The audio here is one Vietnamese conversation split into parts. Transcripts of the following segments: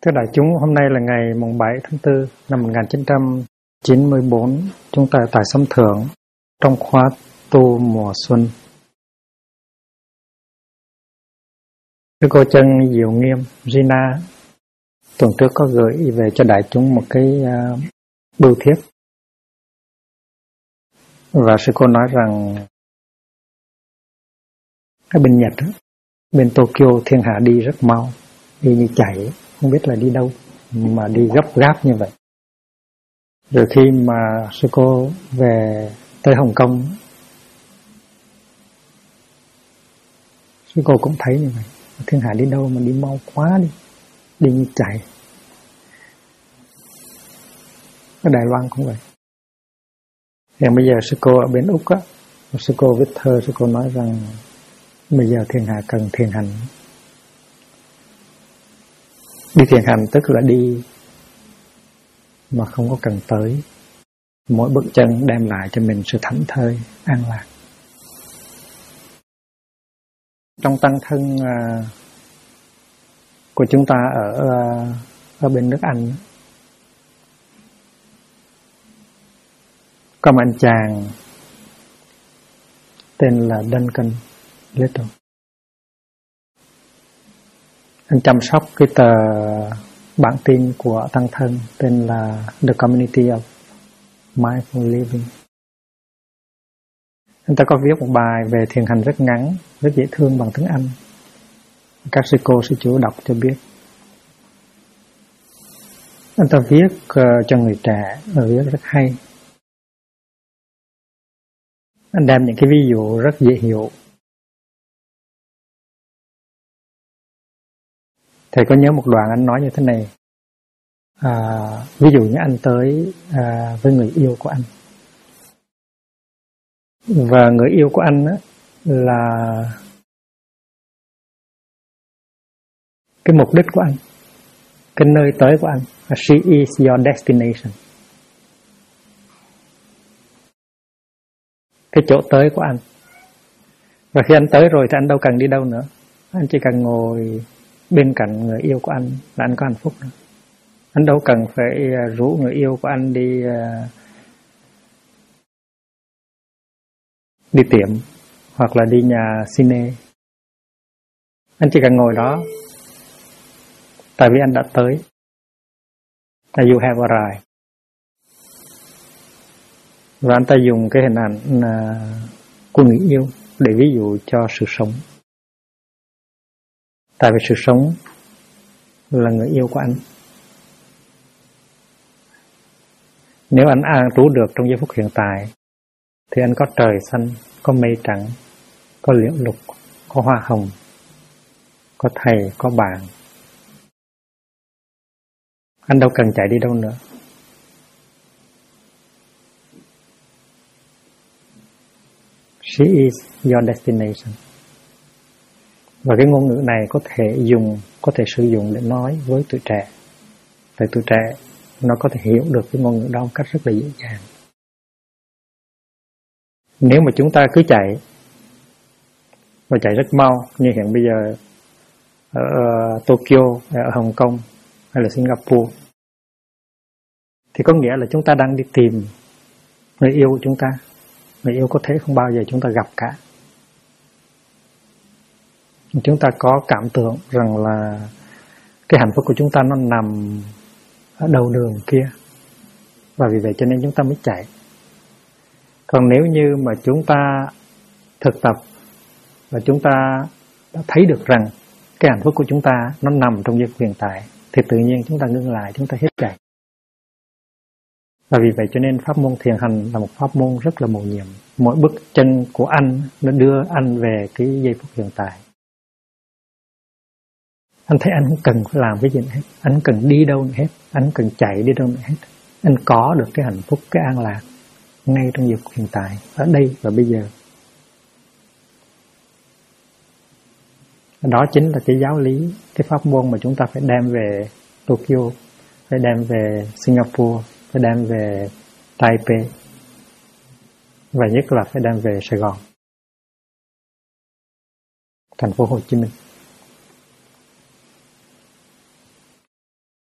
Thưa đại chúng, hôm nay là ngày mùng 7 tháng 4 năm 1994, chúng ta tại Sấm Thượng trong khóa tu mùa xuân. Đức cô chân Diệu Nghiêm Gina tuần trước có gửi về cho đại chúng một cái bưu thiếp, và sư cô nói rằng ở bên Nhật, bên Tokyo thiên hạ đi rất mau, đi như chạy, không biết là đi đâu mà đi gấp gáp như vậy. Rồi khi mà sư cô về tới Hồng Kông, sư cô cũng thấy như vậy, thiên hạ đi đâu mà đi mau quá, đi như chạy. Ở Đài Loan cũng vậy. Hiện bây giờ sư cô ở bên Úc á, sư cô viết thơ, sư cô nói rằng bây giờ thiên hạ cần thiền hành. Đi thiền hành tức là đi mà không có cần tới. Mỗi bước chân đem lại cho mình sự thảnh thơi, an lạc. Trong tăng thân của chúng ta ở bên nước Anh, có một anh chàng tên là Duncan Little. Anh chăm sóc cái tờ bản tin của tăng thân tên là The Community of Mindful Living. Anh ta có viết một bài về thiền hành rất ngắn, rất dễ thương bằng tiếng Anh. Các sư cô, sư chú đọc cho biết. Anh ta viết cho người trẻ, viết rất hay. Anh đem những cái ví dụ rất dễ hiểu. Thầy có nhớ một đoạn anh nói như thế này. Ví dụ như anh tới với người yêu của anh. Và người yêu của anh á, là cái mục đích của anh, cái nơi tới của anh. She is your destination. Cái chỗ tới của anh. Và khi anh tới rồi thì anh đâu cần đi đâu nữa. Anh chỉ cần ngồi bên cạnh người yêu của anh là anh có hạnh phúc nữa. Anh đâu cần phải rủ người yêu của anh đi tiệm hoặc là đi nhà cine. Anh chỉ cần ngồi đó, tại vì anh đã tới. You have arrived. Và anh ta dùng cái hình ảnh của người yêu để ví dụ cho sự sống. Tại vì sự sống là người yêu của anh. Nếu anh an trú được trong giây phút hiện tại, thì anh có trời xanh, có mây trắng, có liễu lục, có hoa hồng, có thầy, có bạn. Anh đâu cần chạy đi đâu nữa. She is your destination. Và cái ngôn ngữ này có thể sử dụng để nói với tuổi trẻ. Tại tuổi trẻ nó có thể hiểu được cái ngôn ngữ đó một cách rất là dễ dàng. Nếu mà chúng ta cứ chạy, và chạy rất mau, như hiện bây giờ ở Tokyo, ở Hồng Kông hay là Singapore, thì có nghĩa là chúng ta đang đi tìm người yêu của chúng ta. Người yêu có thể không bao giờ chúng ta gặp cả. Chúng ta có cảm tưởng rằng là cái hạnh phúc của chúng ta nó nằm ở đầu đường kia, và vì vậy cho nên chúng ta mới chạy. Còn nếu như mà chúng ta thực tập và chúng ta đã thấy được rằng cái hạnh phúc của chúng ta nó nằm trong giây phút hiện tại, thì tự nhiên chúng ta ngưng lại, chúng ta hết chạy. Và vì vậy cho nên pháp môn thiền hành là một pháp môn rất là mầu nhiệm. Mỗi bước chân của anh nó đưa anh về cái giây phút hiện tại. Anh thấy anh không cần phải làm cái gì nữa hết, anh không cần đi đâu nữa hết, anh không cần chạy đi đâu nữa hết. Anh có được cái hạnh phúc, cái an lạc ngay trong giây phút hiện tại, ở đây và bây giờ. Đó chính là cái giáo lý, cái pháp môn mà chúng ta phải đem về Tokyo, phải đem về Singapore, phải đem về Taipei, và nhất là phải đem về Sài Gòn, thành phố Hồ Chí Minh.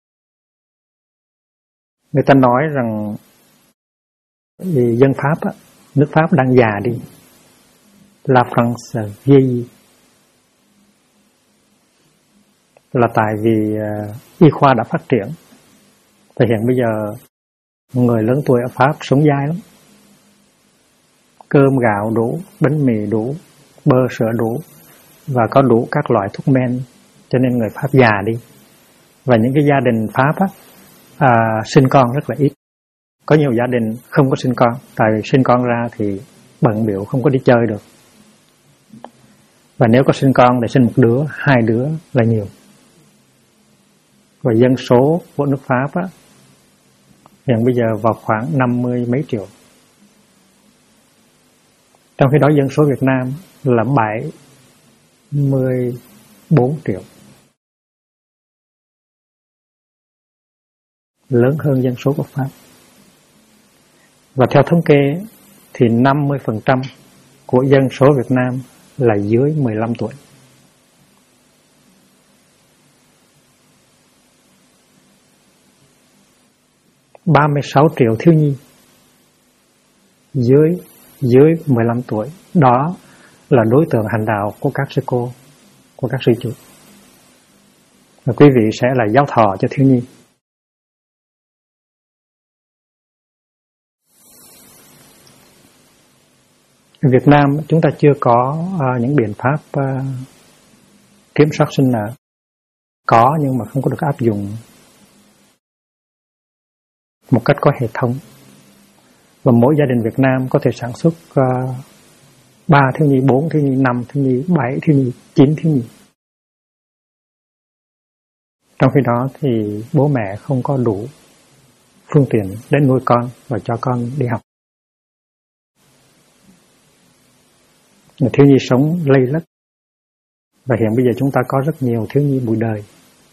Người ta nói rằng dân Pháp, nước Pháp đang già đi. La France vieillit. Là tại vì y khoa đã phát triển. Và hiện bây giờ người lớn tuổi ở Pháp sống dai lắm. Cơm gạo đủ, bánh mì đủ, bơ sữa đủ, và có đủ các loại thuốc men, cho nên người Pháp già đi. Và những cái gia đình Pháp sinh con rất là ít. Có nhiều gia đình không có sinh con, tại vì sinh con ra thì bận bịu không có đi chơi được. Và nếu có sinh con thì sinh một đứa, hai đứa là nhiều. Và dân số của nước Pháp hiện bây giờ vào khoảng 50 mấy triệu. Trong khi đó dân số Việt Nam là 74 triệu. Lớn hơn dân số của Pháp. Và theo thống kê thì 50% của dân số Việt Nam là dưới 15 tuổi. $36 triệu thiếu nhi dưới 15 tuổi. Đó là đối tượng hành đạo của các sư cô, của các sư chủ. Và quý vị sẽ là giáo thọ cho thiếu nhi. Ở Việt Nam chúng ta chưa có những biện pháp kiểm soát sinh nở. Có nhưng mà không có được áp dụng một cách có hệ thống. Và mỗi gia đình Việt Nam có thể sản xuất 3 thiếu nhi, 4 thiếu nhi, 5 thiếu nhi, 7 thiếu nhi, 9 thiếu nhi. Trong khi đó thì bố mẹ không có đủ phương tiện để nuôi con và cho con đi học. Thiếu nhi sống lây lất. Và hiện bây giờ chúng ta có rất nhiều thiếu nhi bụi đời.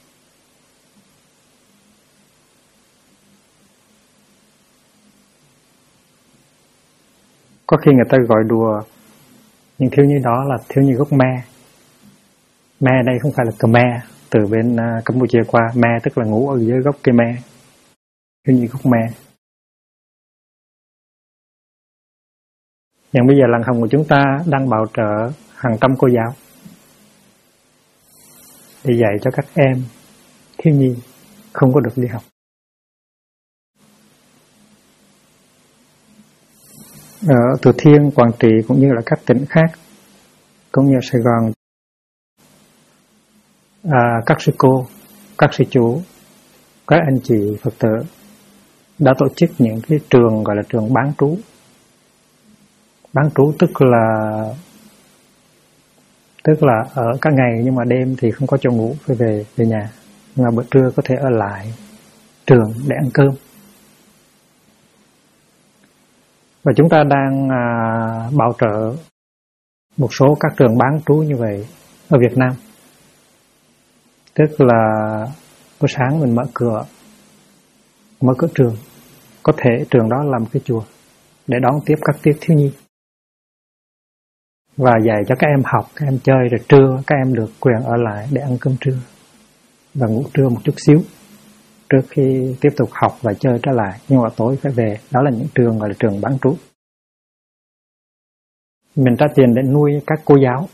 Có khi người ta gọi đùa những thiếu nhi đó là thiếu nhi gốc Me. Me đây không phải là Khmer, từ bên Campuchia qua. Me tức là ngủ ở dưới gốc cây me. Thiếu nhi gốc Me. Nhưng bây giờ làng Hồng của chúng ta đang bảo trợ hàng trăm cô giáo để dạy cho các em thiếu nhi không có được đi học. Ở Từ Thiên, Quảng Trị cũng như là các tỉnh khác, cũng như Sài Gòn, các sư cô, các sư chủ, các anh chị Phật tử đã tổ chức những cái trường gọi là trường bán trú. Bán trú tức là ở các ngày nhưng mà đêm thì không có chỗ ngủ, phải về nhà, nhưng mà bữa trưa có thể ở lại trường để ăn cơm. Và chúng ta đang bảo trợ một số các trường bán trú như vậy ở Việt Nam. Tức là buổi sáng mình mở cửa trường. Có thể trường đó là một cái chùa để đón tiếp các thiếu nhi. Và dạy cho các em học, các em chơi, rồi trưa các em được quyền ở lại để ăn cơm trưa và ngủ trưa một chút xíu trước khi tiếp tục học và chơi trở lại. Nhưng mà tối phải về. Đó là những trường gọi là trường bán trú. Mình trả tiền để nuôi các cô giáo.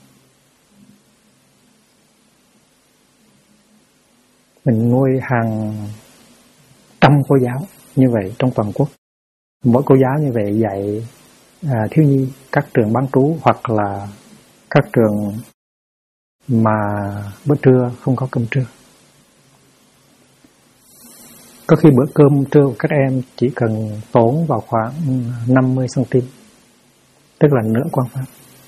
Mình nuôi hàng trăm cô giáo như vậy trong toàn quốc. Mỗi cô giáo như vậy dạy thiếu nhi các trường bán trú hoặc là các trường mà bữa trưa không có cơm trưa. Có khi bữa cơm trưa của các em chỉ cần tốn vào khoảng 50 cm, tức là nửa quan pháp.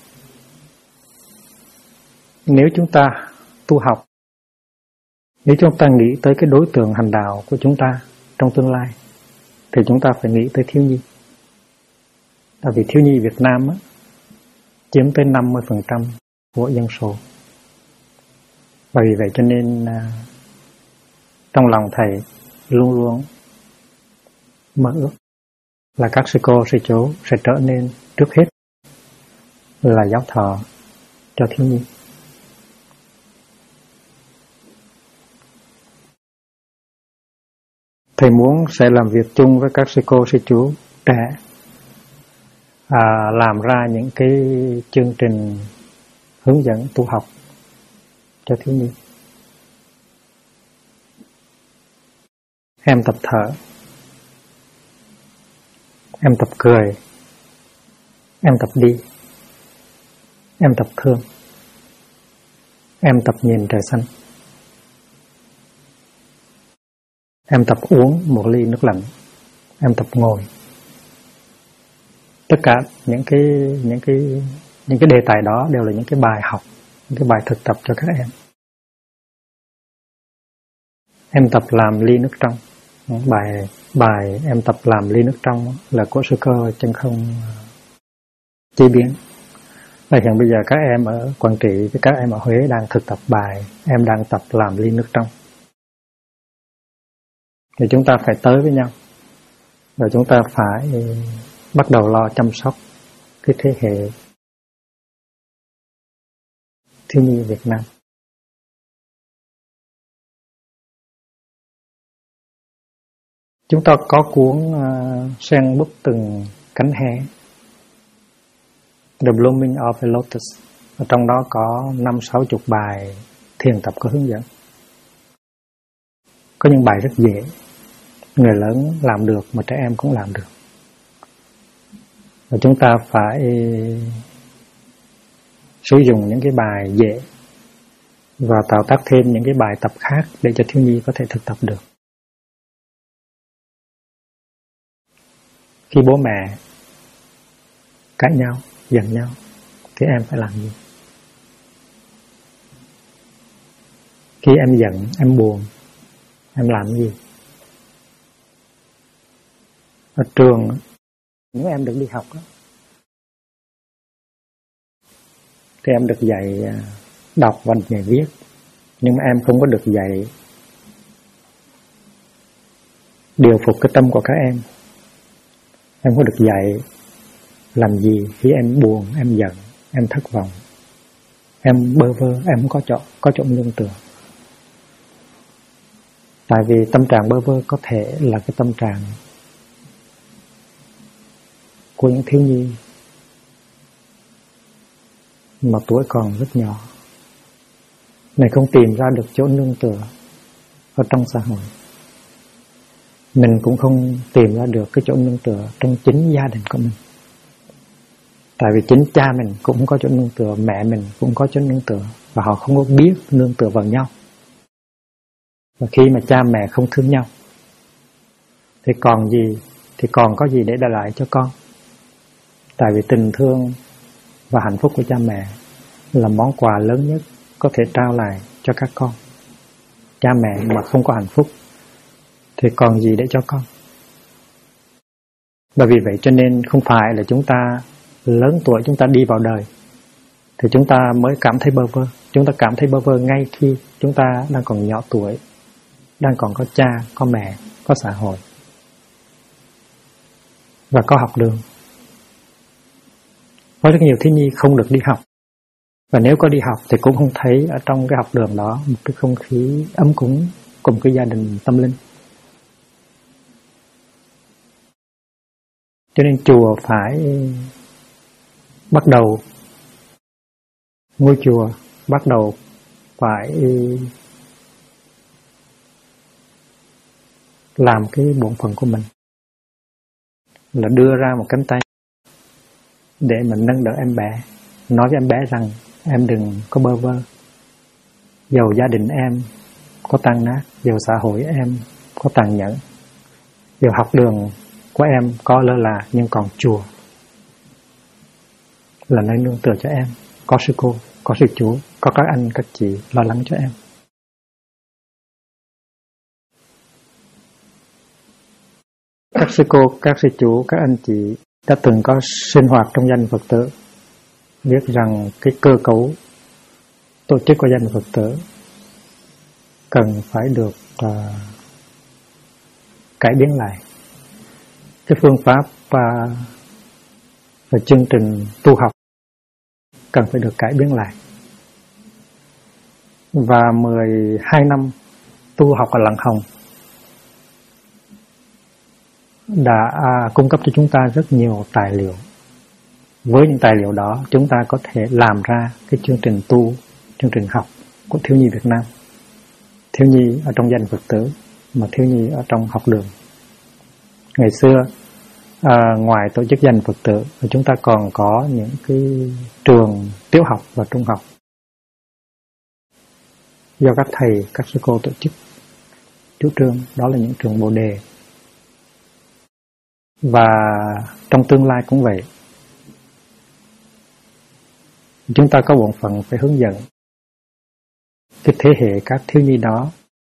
Nếu chúng ta tu học, nếu chúng ta nghĩ tới cái đối tượng hành đạo của chúng ta trong tương lai, thì chúng ta phải nghĩ tới thiếu nhi. Tại vì thiếu nhi Việt Nam chiếm tới 50% của dân số. Và vì vậy cho nên trong lòng thầy luôn luôn mơ ước là các sư cô, sư chú sẽ trở nên trước hết là giáo thọ cho thiếu nhi. Thầy muốn sẽ làm việc chung với các sư cô, sư chú trẻ, làm ra những cái chương trình hướng dẫn tu học cho thiếu nhi. Em tập thở, em tập cười, em tập đi, em tập thương, em tập nhìn trời xanh, em tập uống một ly nước lạnh, em tập ngồi. Tất cả những cái đề tài đó đều là những cái bài học, những cái bài thực tập cho các em. Em tập làm ly nước trong. Bài em tập làm ly nước trong là của sư cơ chân không chế biến. Và hiện bây giờ các em ở Quảng Trị với các em ở Huế đang thực tập bài em đang tập làm ly nước trong. Thì chúng ta phải tới với nhau, rồi chúng ta phải bắt đầu lo chăm sóc cái thế hệ thiếu nhi Việt Nam. Chúng ta có cuốn Sen búp từng cánh hé, The Blooming of a Lotus. Ở trong đó có 50-60 bài thiền tập có hướng dẫn. Có những bài rất dễ, người lớn làm được mà trẻ em cũng làm được. Và chúng ta phải sử dụng những cái bài dễ và tạo tác thêm những cái bài tập khác để cho thiếu nhi có thể thực tập được. Khi bố mẹ cãi nhau, giận nhau thì em phải làm gì? Khi em giận, em buồn, em làm gì? Ở trường, nếu em được đi học đó, thì em được dạy đọc và dạy viết, nhưng mà em không có được dạy điều phục cái tâm của các em. Em có được dạy làm gì khi em buồn, em giận, em thất vọng, em bơ vơ, em không có chỗ nương tựa. Tại vì tâm trạng bơ vơ có thể là cái tâm trạng của những thiếu nhi mà tuổi còn rất nhỏ, này không tìm ra được chỗ nương tựa ở trong xã hội. Mình cũng không tìm ra được cái chỗ nương tựa trong chính gia đình của mình. Tại vì chính cha mình cũng không có chỗ nương tựa, mẹ mình cũng có chỗ nương tựa, và họ không có biết nương tựa vào nhau. Và khi mà cha mẹ không thương nhau thì còn có gì để để lại cho con. Tại vì tình thương và hạnh phúc của cha mẹ là món quà lớn nhất có thể trao lại cho các con. Cha mẹ mà không có hạnh phúc thì còn gì để cho con. Bởi vì vậy cho nên không phải là chúng ta lớn tuổi, chúng ta đi vào đời thì chúng ta mới cảm thấy bơ vơ. Chúng ta cảm thấy bơ vơ ngay khi chúng ta đang còn nhỏ tuổi, đang còn có cha, có mẹ, có xã hội và có học đường. Có rất nhiều thiếu nhi không được đi học, và nếu có đi học thì cũng không thấy ở trong cái học đường đó một cái không khí ấm cúng cùng cái gia đình tâm linh. Cho nên chùa phải bắt đầu, ngôi chùa bắt đầu phải làm cái bổn phận của mình, là đưa ra một cánh tay để mình nâng đỡ em bé, nói với em bé rằng em đừng có bơ vơ. Dầu gia đình em có tan nát, dầu xã hội em có tàn nhẫn, dầu học đường của em có lơ là, nhưng còn chùa là nơi nương tựa cho em. Có sư cô, có sư chú, có các anh, các chị lo lắng cho em. Các sư cô, các sư chú, các anh chị đã từng có sinh hoạt trong gia đình Phật tử, biết rằng cái cơ cấu tổ chức của gia đình Phật tử cần phải được cải biến lại. Cái phương pháp và chương trình tu học cần phải được cải biến lại. Và 12 năm tu học ở Lạng Hồng đã cung cấp cho chúng ta rất nhiều tài liệu. Với những tài liệu đó, chúng ta có thể làm ra cái chương trình tu, chương trình học của thiếu nhi Việt Nam. Thiếu nhi ở trong gia đình Phật tử, mà thiếu nhi ở trong học đường. Ngày xưa, ngoài tổ chức gia đình Phật tử, chúng ta còn có những cái trường tiểu học và trung học do các thầy, các sư cô tổ chức chủ trương, đó là những trường Bồ Đề. Và trong tương lai cũng vậy. Chúng ta có bổn phận phải hướng dẫn cái thế hệ các thiếu nhi đó,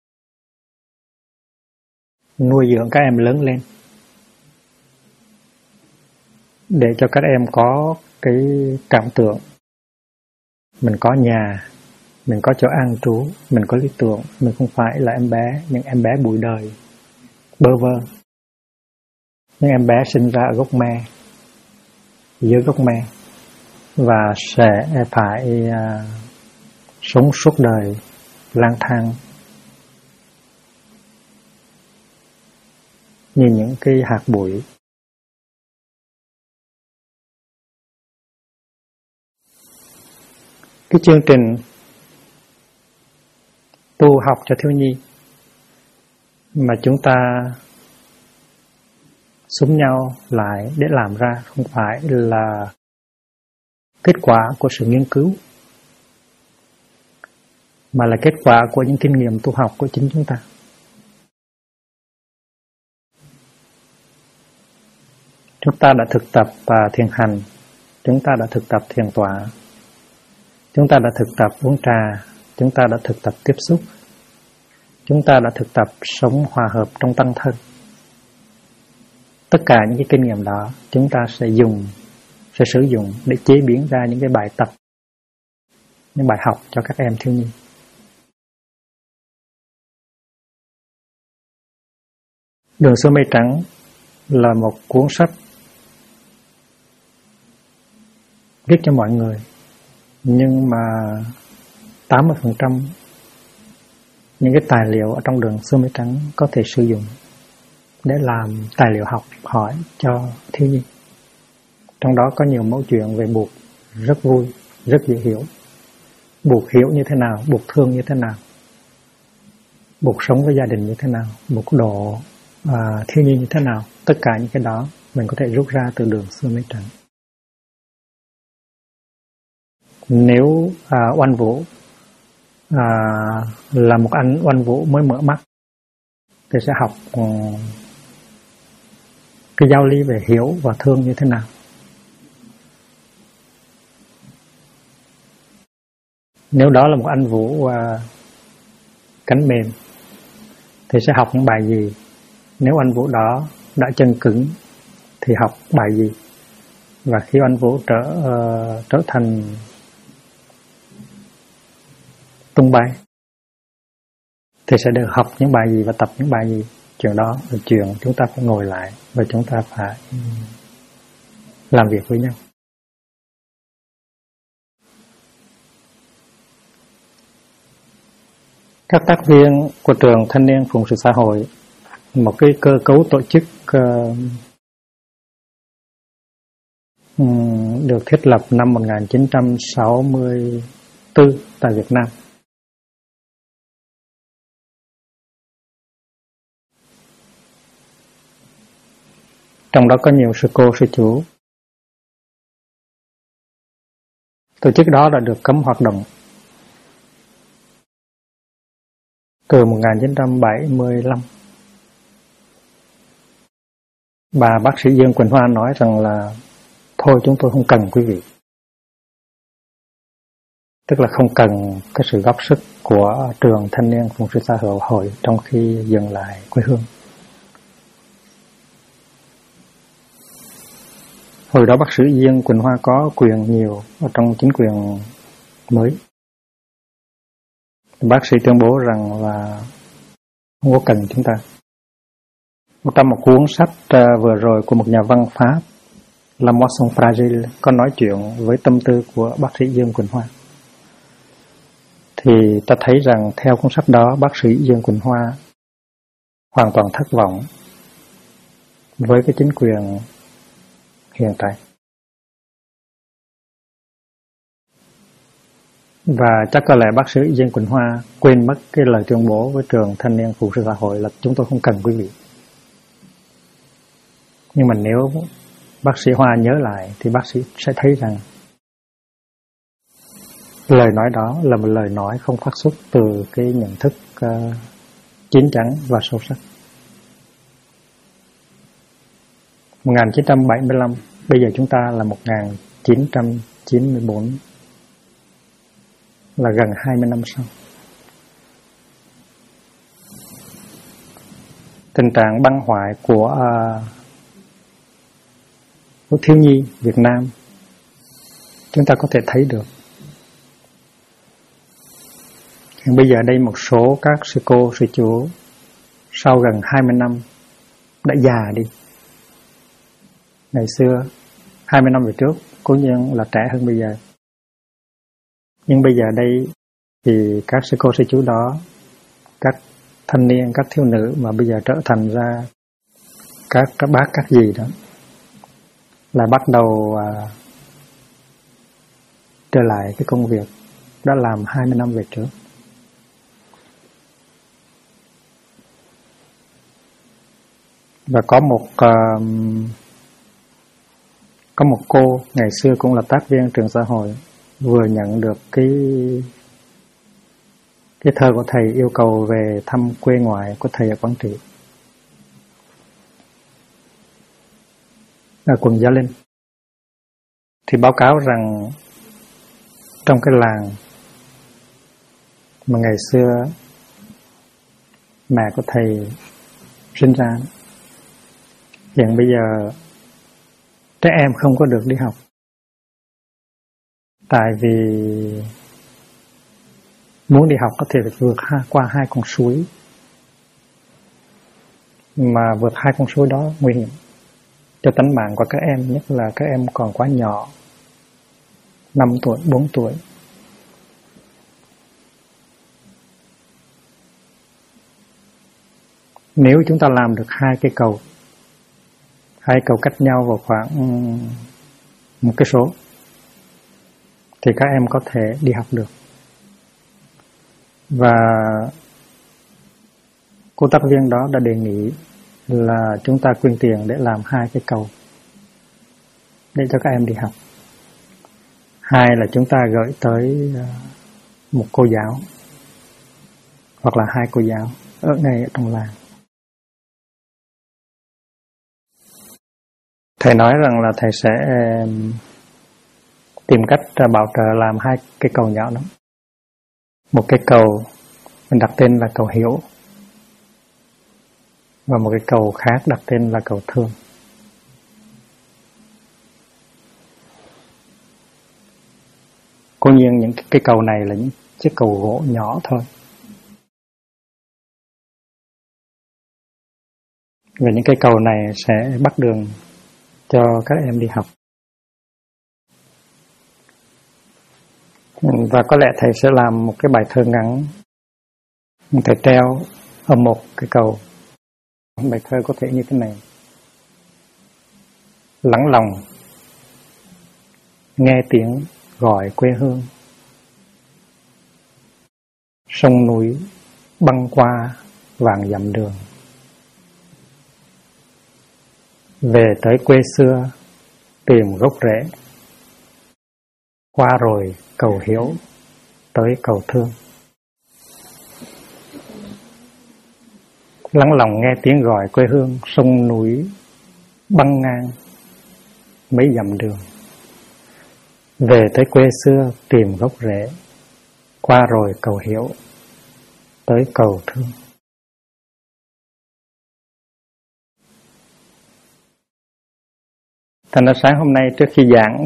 nuôi dưỡng các em lớn lên, để cho các em có cái cảm tưởng mình có nhà, mình có chỗ an trú, mình có lý tưởng, mình không phải là những em bé bụi đời, bơ vơ. Những em bé sinh ra ở gốc me, dưới gốc me, và sẽ phải sống suốt đời lang thang như những cái hạt bụi. Cái chương trình tu học cho thiếu nhi mà chúng ta xúm nhau lại để làm ra không phải là kết quả của sự nghiên cứu, mà là kết quả của những kinh nghiệm tu học của chính chúng ta. Chúng ta đã thực tập thiền hành, chúng ta đã thực tập thiền tọa, chúng ta đã thực tập uống trà, chúng ta đã thực tập tiếp xúc, chúng ta đã thực tập sống hòa hợp trong tăng thân. Tất cả những cái kinh nghiệm đó chúng ta sẽ sử dụng để chế biến ra những cái bài tập, những bài học cho các em thiếu nhi. Đường xưa mây trắng là một cuốn sách viết cho mọi người, nhưng mà 80% những cái tài liệu ở trong đường xưa mây trắng có thể sử dụng để làm tài liệu học hỏi cho thiếu nhi. Trong đó có nhiều mẫu chuyện về buộc rất vui, rất dễ hiểu. Buộc hiểu như thế nào, buộc thương như thế nào, buộc sống với gia đình như thế nào, buộc độ thiếu nhi như thế nào. Tất cả những cái đó mình có thể rút ra từ đường xưa mây trắng. Nếu Oanh Vũ là một anh Oanh Vũ mới mở mắt thì sẽ học cái giáo lý về hiểu và thương như thế nào. Nếu đó là một anh Vũ cánh mềm thì sẽ học những bài gì? Nếu anh Vũ đó đã chân cứng thì học bài gì? Và khi anh Vũ trở thành tung bay thì sẽ được học những bài gì và tập những bài gì? Chuyện đó là chuyện chúng ta phải ngồi lại và chúng ta phải làm việc với nhau. Các tác viên của trường Thanh niên Phụng sự xã hội, một cái cơ cấu tổ chức được thiết lập năm 1964 tại Việt Nam. Trong đó có nhiều sư cô, sư chủ. Tổ chức đó đã được cấm hoạt động từ 1975. Bà bác sĩ Dương Quỳnh Hoa nói rằng là thôi chúng tôi không cần quý vị. Tức là không cần cái sự góp sức của trường Thanh niên Phụng sự xã hội trong khi dừng lại quê hương. Hồi đó bác sĩ Dương Quỳnh Hoa có quyền nhiều ở trong chính quyền mới. Bác sĩ tuyên bố rằng là không có cần chúng ta. Trong một cuốn sách vừa rồi của một nhà văn Pháp, L'Amour Fragile, có nói chuyện với tâm tư của bác sĩ Dương Quỳnh Hoa. Thì ta thấy rằng theo cuốn sách đó, bác sĩ Dương Quỳnh Hoa hoàn toàn thất vọng với cái chính quyền hiện tại. Và chắc có lẽ bác sĩ Dương Quỳnh Hoa quên mất cái lời tuyên bố với trường thanh niên phụ sự xã hội là chúng tôi không cần quý vị. Nhưng mà nếu bác sĩ Hoa nhớ lại thì bác sĩ sẽ thấy rằng lời nói đó là một lời nói không phát xuất từ cái nhận thức chín chắn và sâu sắc. 1975, bây giờ chúng ta là 1994, là gần 20 năm sau. Tình trạng băng hoại của thiếu nhi Việt Nam chúng ta có thể thấy được. Bây giờ đây một số các sư cô, sư chú sau gần 20 năm đã già đi. Ngày xưa 20 năm về trước cố nhiên là trẻ hơn bây giờ. Nhưng bây giờ đây thì các sư cô, sư chú đó, các thanh niên, các thiếu nữ mà bây giờ trở thành ra các bác, các dì đó, là bắt đầu trở lại cái công việc đã làm 20 năm về trước. Và có một cô ngày xưa cũng là tác viên trường xã hội vừa nhận được cái thơ của thầy yêu cầu về thăm quê ngoại của thầy ở Quảng Trị, ở quận Gia Linh. Thì báo cáo rằng trong cái làng mà ngày xưa mẹ của thầy sinh ra, hiện bây giờ trẻ em không có được đi học. Tại vì muốn đi học có thể phải vượt qua 2 con suối, mà vượt 2 con suối đó nguy hiểm cho tính mạng của các em, nhất là các em còn quá nhỏ, 5 tuổi, 4 tuổi. Nếu chúng ta làm được 2 cây cầu cách nhau vào khoảng 1 cây số thì các em có thể đi học được. Và cô tác viên đó đã đề nghị là chúng ta quyên tiền để làm 2 cái cầu để cho các em đi học. 2 là chúng ta gửi tới một cô giáo hoặc là 2 cô giáo ở ngay ở trong làng. Thầy nói rằng là thầy sẽ tìm cách bảo trợ làm 2 cái cầu nhỏ đó. Một cái cầu mình đặt tên là cầu Hiểu, và một cái cầu khác đặt tên là cầu Thương. Cố nhiên những cái cầu này là những chiếc cầu gỗ nhỏ thôi. Và những cái cầu này sẽ bắt đường cho các em đi học. Và có lẽ thầy sẽ làm một cái bài thơ ngắn, thầy treo ở một cái cầu. Bài thơ có thể như thế này: lắng lòng nghe tiếng gọi quê hương, sông núi băng qua vàng dặm đường, về tới quê xưa tìm gốc rễ, qua rồi cầu Hiếu tới cầu Thương. Lắng lòng nghe tiếng gọi quê hương, sông núi băng ngang mấy dặm đường, về tới quê xưa tìm gốc rễ, qua rồi cầu Hiếu tới cầu Thương. Thành ra sáng hôm nay trước khi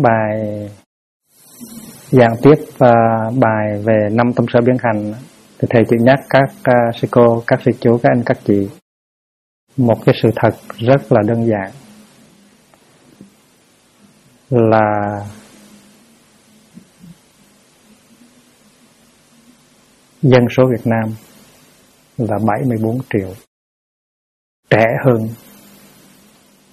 giảng tiếp bài về 5 tâm sở biến hành, thì thầy chỉ nhắc các sư cô, các sư chú, các anh, các chị một cái sự thật rất là đơn giản là dân số Việt Nam là 74 triệu, trẻ hơn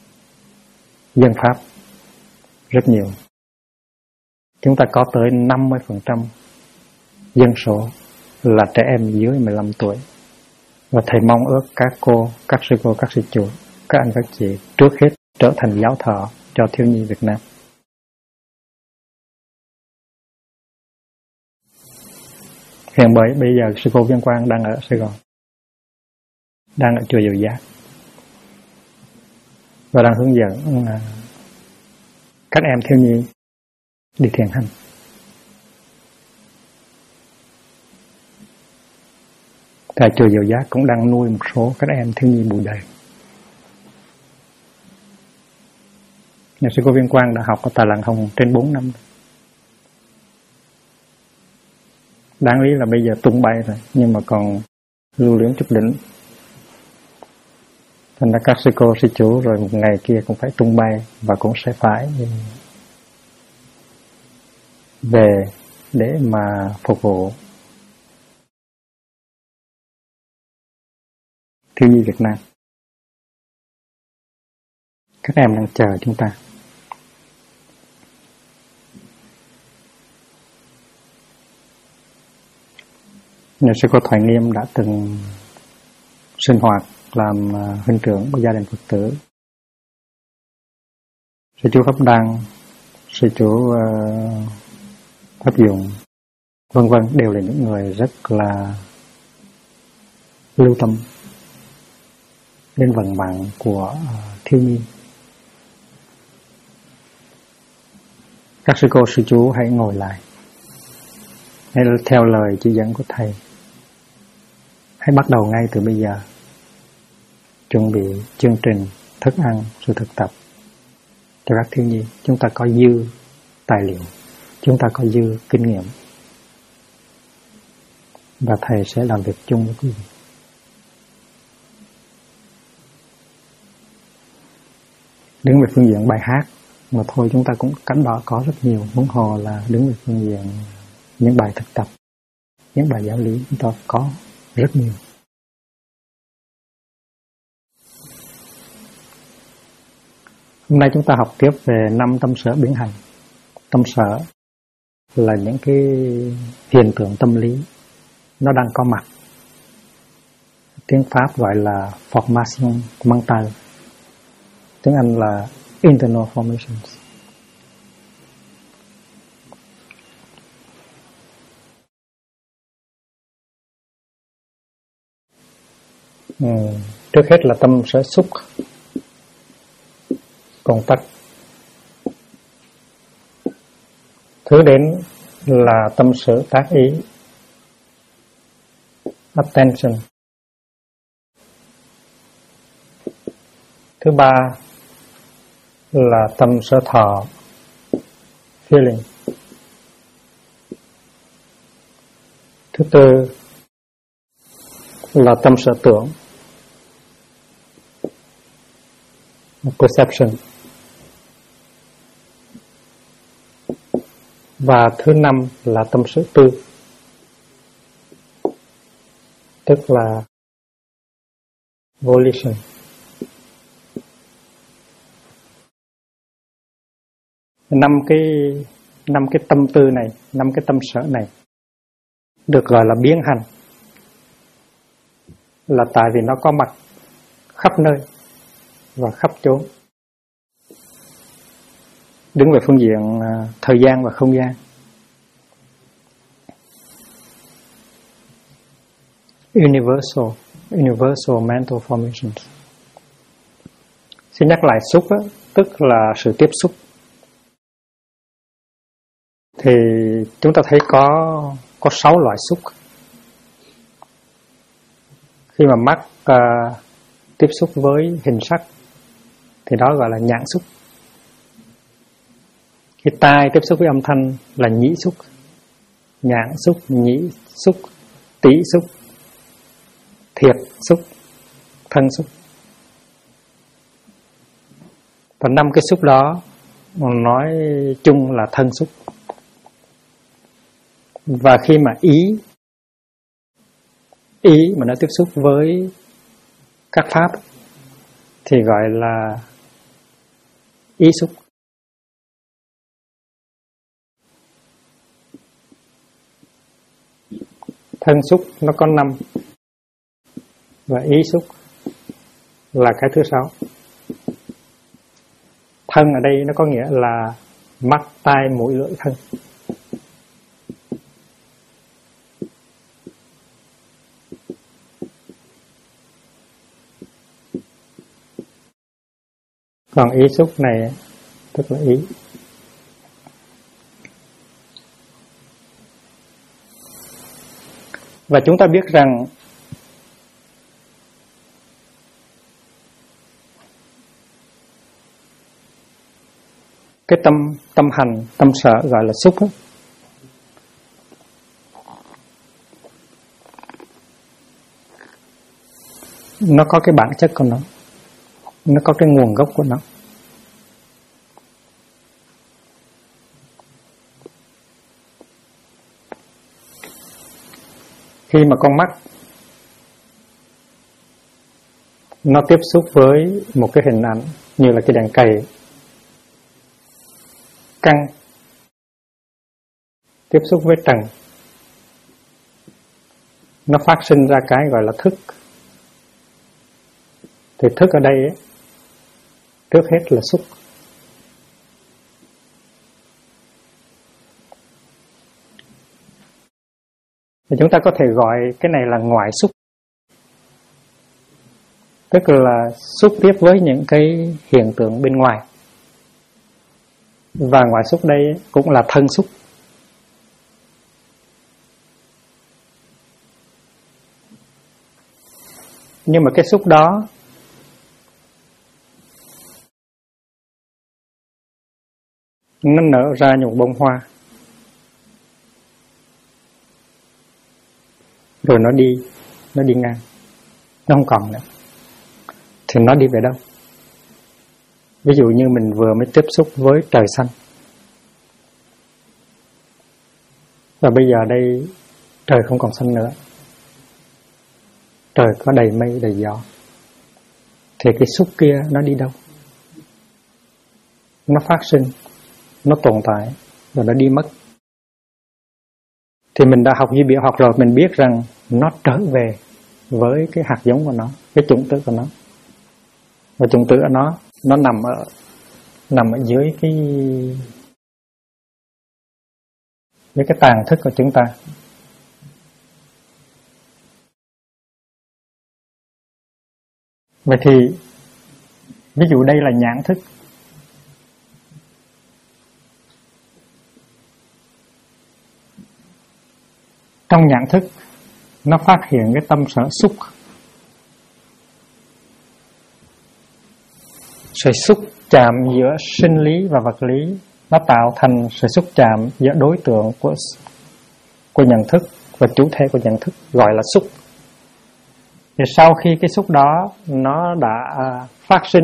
dân Pháp rất nhiều. Chúng ta có tới 50% dân số là trẻ em dưới 15 tuổi. Và thầy mong ước các cô, các sư cô, các sư chủ, các anh các chị trước hết trở thành giáo thọ cho thiếu nhi Việt Nam. Hiện bởi bây giờ sư cô Viên Quang đang ở Sài Gòn, đang ở chùa Dầu Giác và đang hướng dẫn các em thiếu nhi đi thiền hành. Tại chùa Dầu Giác cũng đang nuôi một số các em thiếu nhi Bồ Đề. Nhà sư cô Viên Quang đã học ở Tà Làng Hồng trên 4 năm. Đáng lý là bây giờ tung bay rồi, nhưng mà còn lưu luyến chút đỉnh. Thành ra các sư cô, sư chủ rồi một ngày kia cũng phải tung bay và cũng sẽ phải về để mà phục vụ thiếu nhi Việt Nam. Các em đang chờ chúng ta. Nhà sư cô Thoại Nghiêm đã từng sinh hoạt làm huynh trưởng của gia đình Phật tử. Sư chú Pháp Đăng, sư chú Pháp Dụng, vân vân đều là những người rất là lưu tâm đến vận mạng của thiếu nhi. Các sư cô, sư chú hãy ngồi lại, hãy theo lời chỉ dẫn của thầy. Hãy bắt đầu ngay từ bây giờ, chuẩn bị chương trình, thức ăn, sự thực tập cho các thiếu nhi. Chúng ta có dư tài liệu, chúng ta có dư kinh nghiệm, và thầy sẽ làm việc chung với quý vị. Đứng về phương diện bài hát mà thôi, chúng ta cũng cánh đó có rất nhiều. Huống hồ là đứng về phương diện những bài thực tập, những bài giáo lý, chúng ta có rất nhiều. Hôm nay chúng ta học tiếp về 5 tâm sở biến hành. Tâm sở là những cái hiện tượng tâm lý nó đang có mặt. Tiếng Pháp gọi là formation mentale, tiếng Anh là internal formations. Trước hết là tâm sở xúc, contact. Thứ đến là tâm sở tác ý, attention. Thứ ba là tâm sở thọ, feeling. Thứ tư là tâm sở tưởng, perception. Và thứ năm là tâm sở tư, tức là volition. Năm cái tâm tư này, 5 cái tâm sở này được gọi là biến hành, là tại vì nó có mặt khắp nơi và khắp chốn. Đứng về phương diện thời gian và không gian, universal mental formations. Xin nhắc lại xúc đó, tức là sự tiếp xúc. Thì chúng ta thấy có 6 loại xúc. Khi mà mắt tiếp xúc với hình sắc thì đó gọi là nhãn xúc. Khi tai tiếp xúc với âm thanh là nhĩ xúc, nhãn xúc, nhĩ xúc, tỷ xúc, thiệt xúc, thân xúc. Và 5 cái xúc đó nói chung là thân xúc. Và khi mà ý mà nó tiếp xúc với các pháp thì gọi là ý xúc. Thân xúc nó có 5 và ý xúc là cái thứ 6. Thân ở đây nó có nghĩa là mắt, tai, mũi, lưỡi, thân. Còn ý xúc này tức là ý. Và chúng ta biết rằng cái tâm hành, tâm sở gọi là xúc ấy, nó có cái bản chất của nó có cái nguồn gốc của nó. Khi mà con mắt nó tiếp xúc với một cái hình ảnh như là cái đèn cầy căng, tiếp xúc với trần, nó phát sinh ra cái gọi là thức. Thì thức ở đây ấy, trước hết là xúc. Thì chúng ta có thể gọi cái này là ngoại xúc, tức là xúc tiếp với những cái hiện tượng bên ngoài. Và ngoại xúc đây cũng là thân xúc. Nhưng mà cái xúc đó nó nở ra những bông hoa, rồi nó đi ngang, nó không còn nữa. Thì nó đi về đâu? Ví dụ như mình vừa mới tiếp xúc với trời xanh, và bây giờ đây trời không còn xanh nữa, trời có đầy mây đầy gió, thì cái xúc kia nó đi đâu? Nó phát sinh, nó tồn tại, rồi nó đi mất. Thì mình đã học duy biểu học rồi, mình biết rằng nó trở về với cái hạt giống của nó, cái chủng tử của nó. Và chủng tử của nó nằm ở dưới cái tàn thức của chúng ta. Vậy thì ví dụ đây là nhãn thức. Trong nhãn thức nó phát hiện cái tâm sở xúc. Sự xúc chạm giữa sinh lý và vật lý, nó tạo thành sự xúc chạm giữa đối tượng của nhận thức và chủ thể của nhận thức, gọi là xúc. Thì sau khi cái xúc đó nó đã phát sinh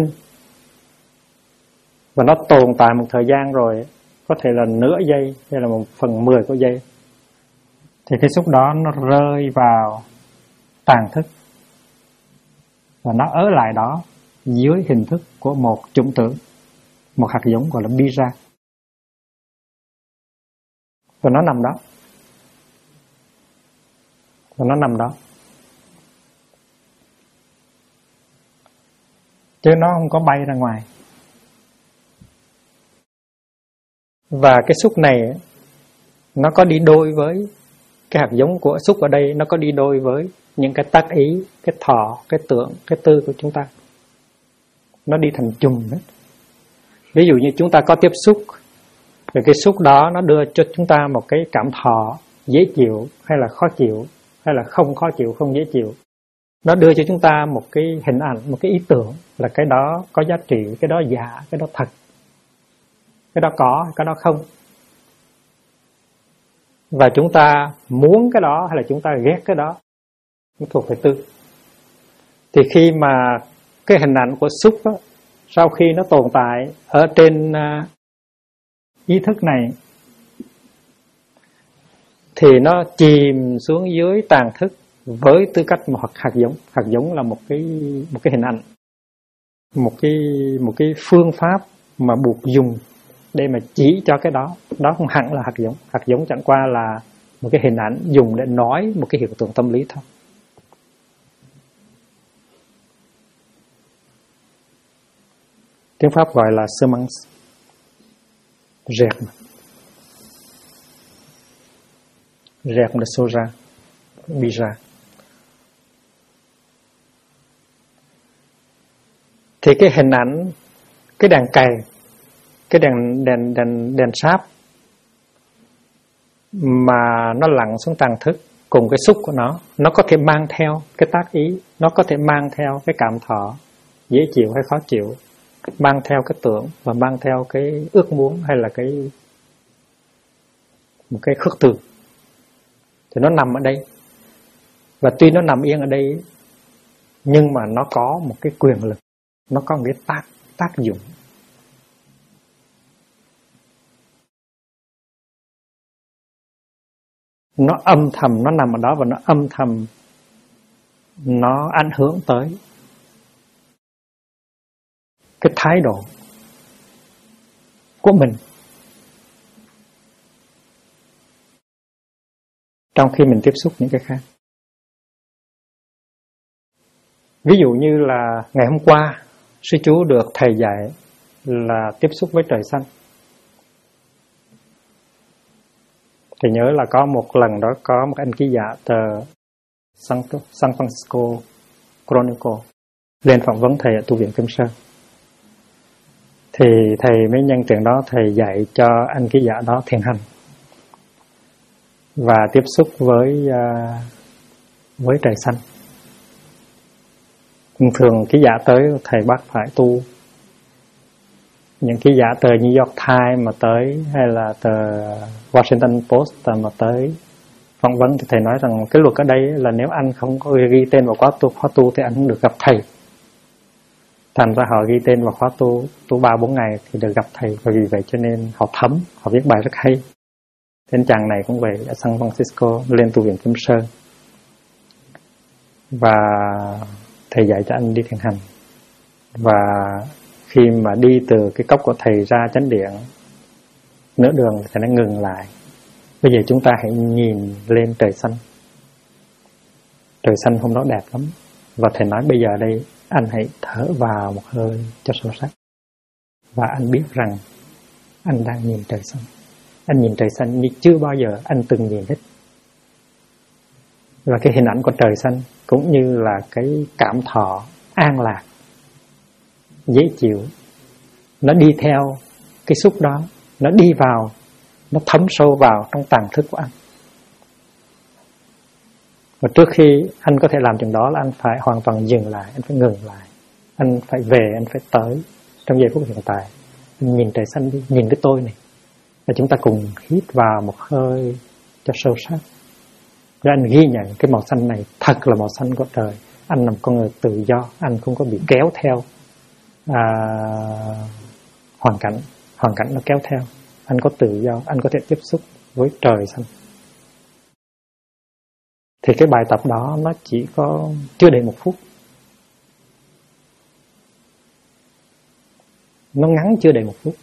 và nó tồn tại một thời gian rồi, có thể là nửa giây hay là 1/10 của giây, thì cái xúc đó nó rơi vào tàn thức và nó ở lại đó dưới hình thức của một chủng tử, một hạt giống gọi là bija. Và nó nằm đó. Và nó nằm đó. Chứ nó không có bay ra ngoài. Và cái xúc này nó có đi đôi với cái hạt giống của xúc ở đây, nó có đi đôi với những cái tác ý, cái thọ, cái tưởng, cái tư của chúng ta. Nó đi thành chùm hết. Ví dụ như chúng ta có tiếp xúc, rồi cái xúc đó nó đưa cho chúng ta một cái cảm thọ dễ chịu hay là khó chịu, hay là không khó chịu, không dễ chịu. Nó đưa cho chúng ta một cái hình ảnh, một cái ý tưởng là cái đó có giá trị, cái đó giả, cái đó thật, cái đó có, cái đó không. Và chúng ta muốn cái đó hay là chúng ta ghét cái đó, nó thuộc về tư. Thì khi mà cái hình ảnh của xúc đó, sau khi nó tồn tại ở trên ý thức này, thì nó chìm xuống dưới tàn thức với tư cách một hạt giống. Hạt giống là một cái hình ảnh, một cái phương pháp mà buộc dùng để mà chỉ cho cái đó. Đó không hẳn là hạt giống. Hạt giống chẳng qua là một cái hình ảnh dùng để nói một cái hiện tượng tâm lý thôi. Tiếng Pháp gọi là semence, germe de soja, bija. Thì cái hình ảnh, cái đàn cày, cái đèn sáp mà nó lặn xuống tàng thức cùng cái xúc của nó có thể mang theo cái tác ý, nó có thể mang theo cái cảm thọ dễ chịu hay khó chịu, mang theo cái tưởng và mang theo cái ước muốn hay là một cái khước từ. Thì nó nằm ở đây. Và tuy nó nằm yên ở đây, nhưng mà nó có một cái quyền lực, nó có một cái tác dụng. Nó âm thầm, nó nằm ở đó và nó âm thầm, nó ảnh hưởng tới cái thái độ của mình trong khi mình tiếp xúc những cái khác. Ví dụ như là ngày hôm qua, sư chú được thầy dạy là tiếp xúc với trời xanh. Thầy nhớ là có một lần đó có một anh ký giả tờ San Francisco Chronicle lên phỏng vấn thầy ở tu viện Kim Sơn. Thì thầy mới nhân chuyện đó thầy dạy cho anh ký giả đó thiền hành và tiếp xúc với trời xanh. Thường ký giả tới thầy bắt phải tu. Những ký giả tờ New York Times mà tới hay là tờ Washington Post mà tới phỏng vấn thì thầy nói rằng cái luật ở đây là nếu anh không có ghi tên vào khóa tu thì anh không được gặp thầy. Thành ra họ ghi tên vào khóa tu 3-4 ngày thì được gặp thầy, và vì vậy cho nên họ thấm, họ viết bài rất hay. Tên chàng này cũng vậy, ở San Francisco lên tu viện Kim Sơn và thầy dạy cho anh đi thiền hành. Và khi mà đi từ cái cốc của thầy ra chánh điện nửa đường thì nó ngừng lại. Bây giờ chúng ta hãy nhìn lên trời xanh. Trời xanh hôm đó đẹp lắm. Và thầy nói bây giờ đây anh hãy thở vào một hơi cho sâu sắc. Và anh biết rằng anh đang nhìn trời xanh. Anh nhìn trời xanh như chưa bao giờ anh từng nhìn hết. Và cái hình ảnh của trời xanh cũng như là cái cảm thọ an lạc, dễ chịu, nó đi theo cái xúc đó, nó đi vào, nó thấm sâu vào trong tàng thức của anh. Và trước khi anh có thể làm chuyện đó là anh phải hoàn toàn dừng lại, anh phải ngừng lại, anh phải về, anh phải tới trong giây phút hiện tại. Anh nhìn trời xanh đi, nhìn cái tôi này. Và chúng ta cùng hít vào một hơi cho sâu sắc. Và anh ghi nhận cái màu xanh này thật là màu xanh của trời. Anh là một con người tự do, anh không có bị kéo theo hoàn cảnh nó kéo theo. Anh có tự do, anh có thể tiếp xúc với trời xanh. Thì cái bài tập đó nó chỉ có chưa đầy 1 phút. Nó ngắn chưa đầy 1 phút.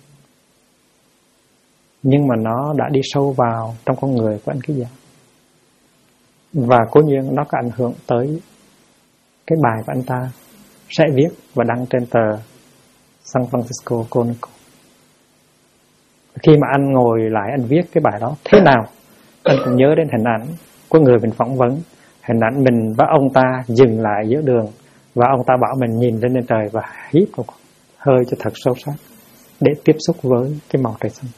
Nhưng mà nó đã đi sâu vào trong con người của anh ký giả. Và cố nhiên nó có ảnh hưởng tới cái bài của anh ta sẽ viết và đăng trên tờ San Francisco Chronicle. Khi mà anh ngồi lại anh viết cái bài đó thế nào, anh cũng nhớ đến hình ảnh của người mình phỏng vấn. Hình ảnh mình và ông ta dừng lại giữa đường và ông ta bảo mình nhìn lên trời và hít một hơi cho thật sâu sắc để tiếp xúc với cái màu trời xanh.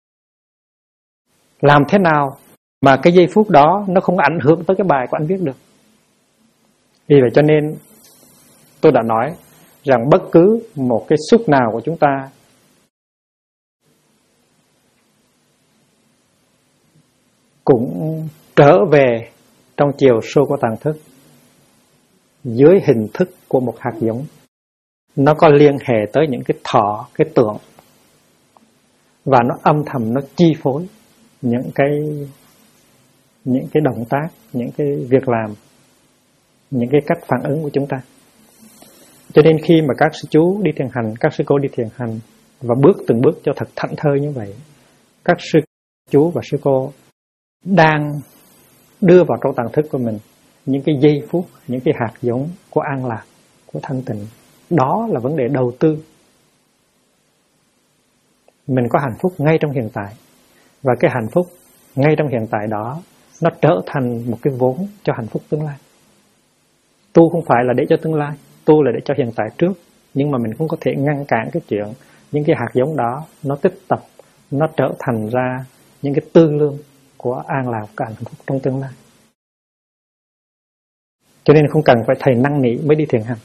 Làm thế nào mà cái giây phút đó nó không ảnh hưởng tới cái bài của anh viết được. Vì vậy cho nên tôi đã nói rằng bất cứ một cái xúc nào của chúng ta cũng trở về trong chiều sâu của tàng thức dưới hình thức của một hạt giống. Nó có liên hệ tới những cái thọ, cái tưởng, và nó âm thầm nó chi phối những cái động tác, những cái việc làm, những cái cách phản ứng của chúng ta. Cho nên khi mà các sư chú đi thiền hành, các sư cô đi thiền hành, và bước từng bước cho thật thảnh thơi như vậy. Các sư chú và sư cô đang đưa vào trong tàng thức của mình những cái giây phút, những cái hạt giống của an lạc, của thanh tịnh. Đó là vấn đề đầu tư. Mình có hạnh phúc ngay trong hiện tại, và cái hạnh phúc ngay trong hiện tại đó nó trở thành một cái vốn cho hạnh phúc tương lai. Tu không phải là để cho tương lai, tu là để cho hiện tại trước. Nhưng mà mình không có thể ngăn cản cái chuyện những cái hạt giống đó nó tích tập, nó trở thành ra những cái tư lương của an lạc, của hạnh phúc trong tương lai. Cho nên không cần phải thầy năn nỉ mới đi thiền hành.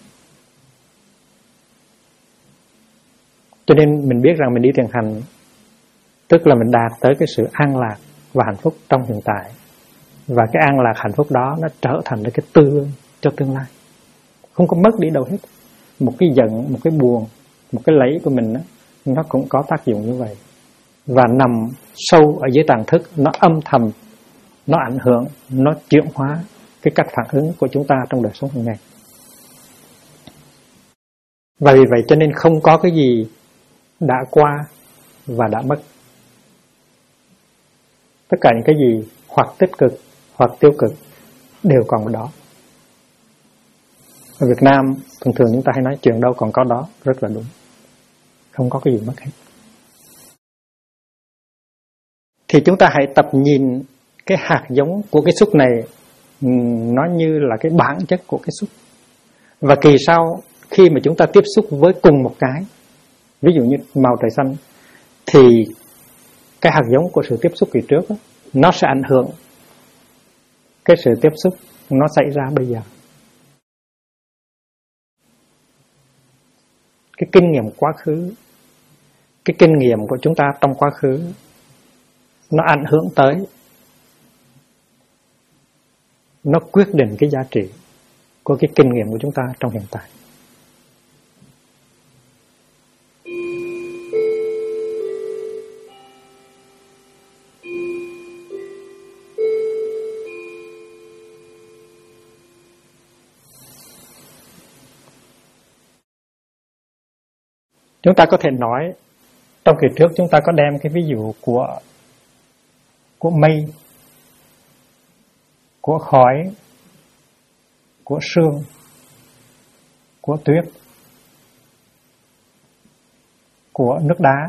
Cho nên mình biết rằng mình đi thiền hành tức là mình đạt tới cái sự an lạc và hạnh phúc trong hiện tại. Và cái an lạc hạnh phúc đó nó trở thành cái tư lương cho tương lai. Không có mất đi đâu hết. Một cái giận, một cái buồn, một cái lấy của mình đó, nó cũng có tác dụng như vậy. Và nằm sâu ở dưới tàng thức, nó âm thầm, nó ảnh hưởng, nó chuyển hóa cái cách phản ứng của chúng ta trong đời sống hàng ngày. Và vì vậy cho nên không có cái gì đã qua và đã mất. Tất cả những cái gì hoặc tích cực hoặc tiêu cực đều còn ở đó. Ở Việt Nam thường thường chúng ta hay nói chuyện đâu còn có đó, rất là đúng. Không có cái gì mất hết. Thì chúng ta hãy tập nhìn cái hạt giống của cái xúc này, nó như là cái bản chất của cái xúc. Và kỳ sau khi mà chúng ta tiếp xúc với cùng một cái, ví dụ như màu trời xanh, thì cái hạt giống của sự tiếp xúc kỳ trước đó, nó sẽ ảnh hưởng cái sự tiếp xúc nó xảy ra bây giờ. Cái kinh nghiệm quá khứ, cái kinh nghiệm của chúng ta trong quá khứ, nó ảnh hưởng tới, nó quyết định cái giá trị của cái kinh nghiệm của chúng ta trong hiện tại. Chúng ta có thể nói, trong kỳ trước chúng ta có đem cái ví dụ của mây, của khói, của sương, của tuyết, của nước đá,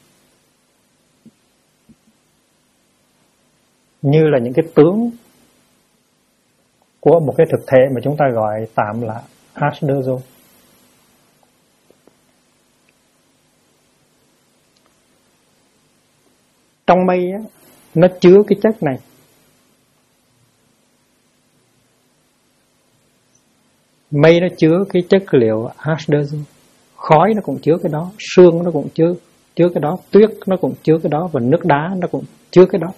như là những cái tướng của một cái thực thể mà chúng ta gọi tạm là H2O. Trong mây á, nó chứa cái chất này. Mây nó chứa cái chất liệu H2O. Khói nó cũng chứa cái đó, sương nó cũng chứa cái đó, tuyết nó cũng chứa cái đó, và nước đá nó cũng chứa cái đó.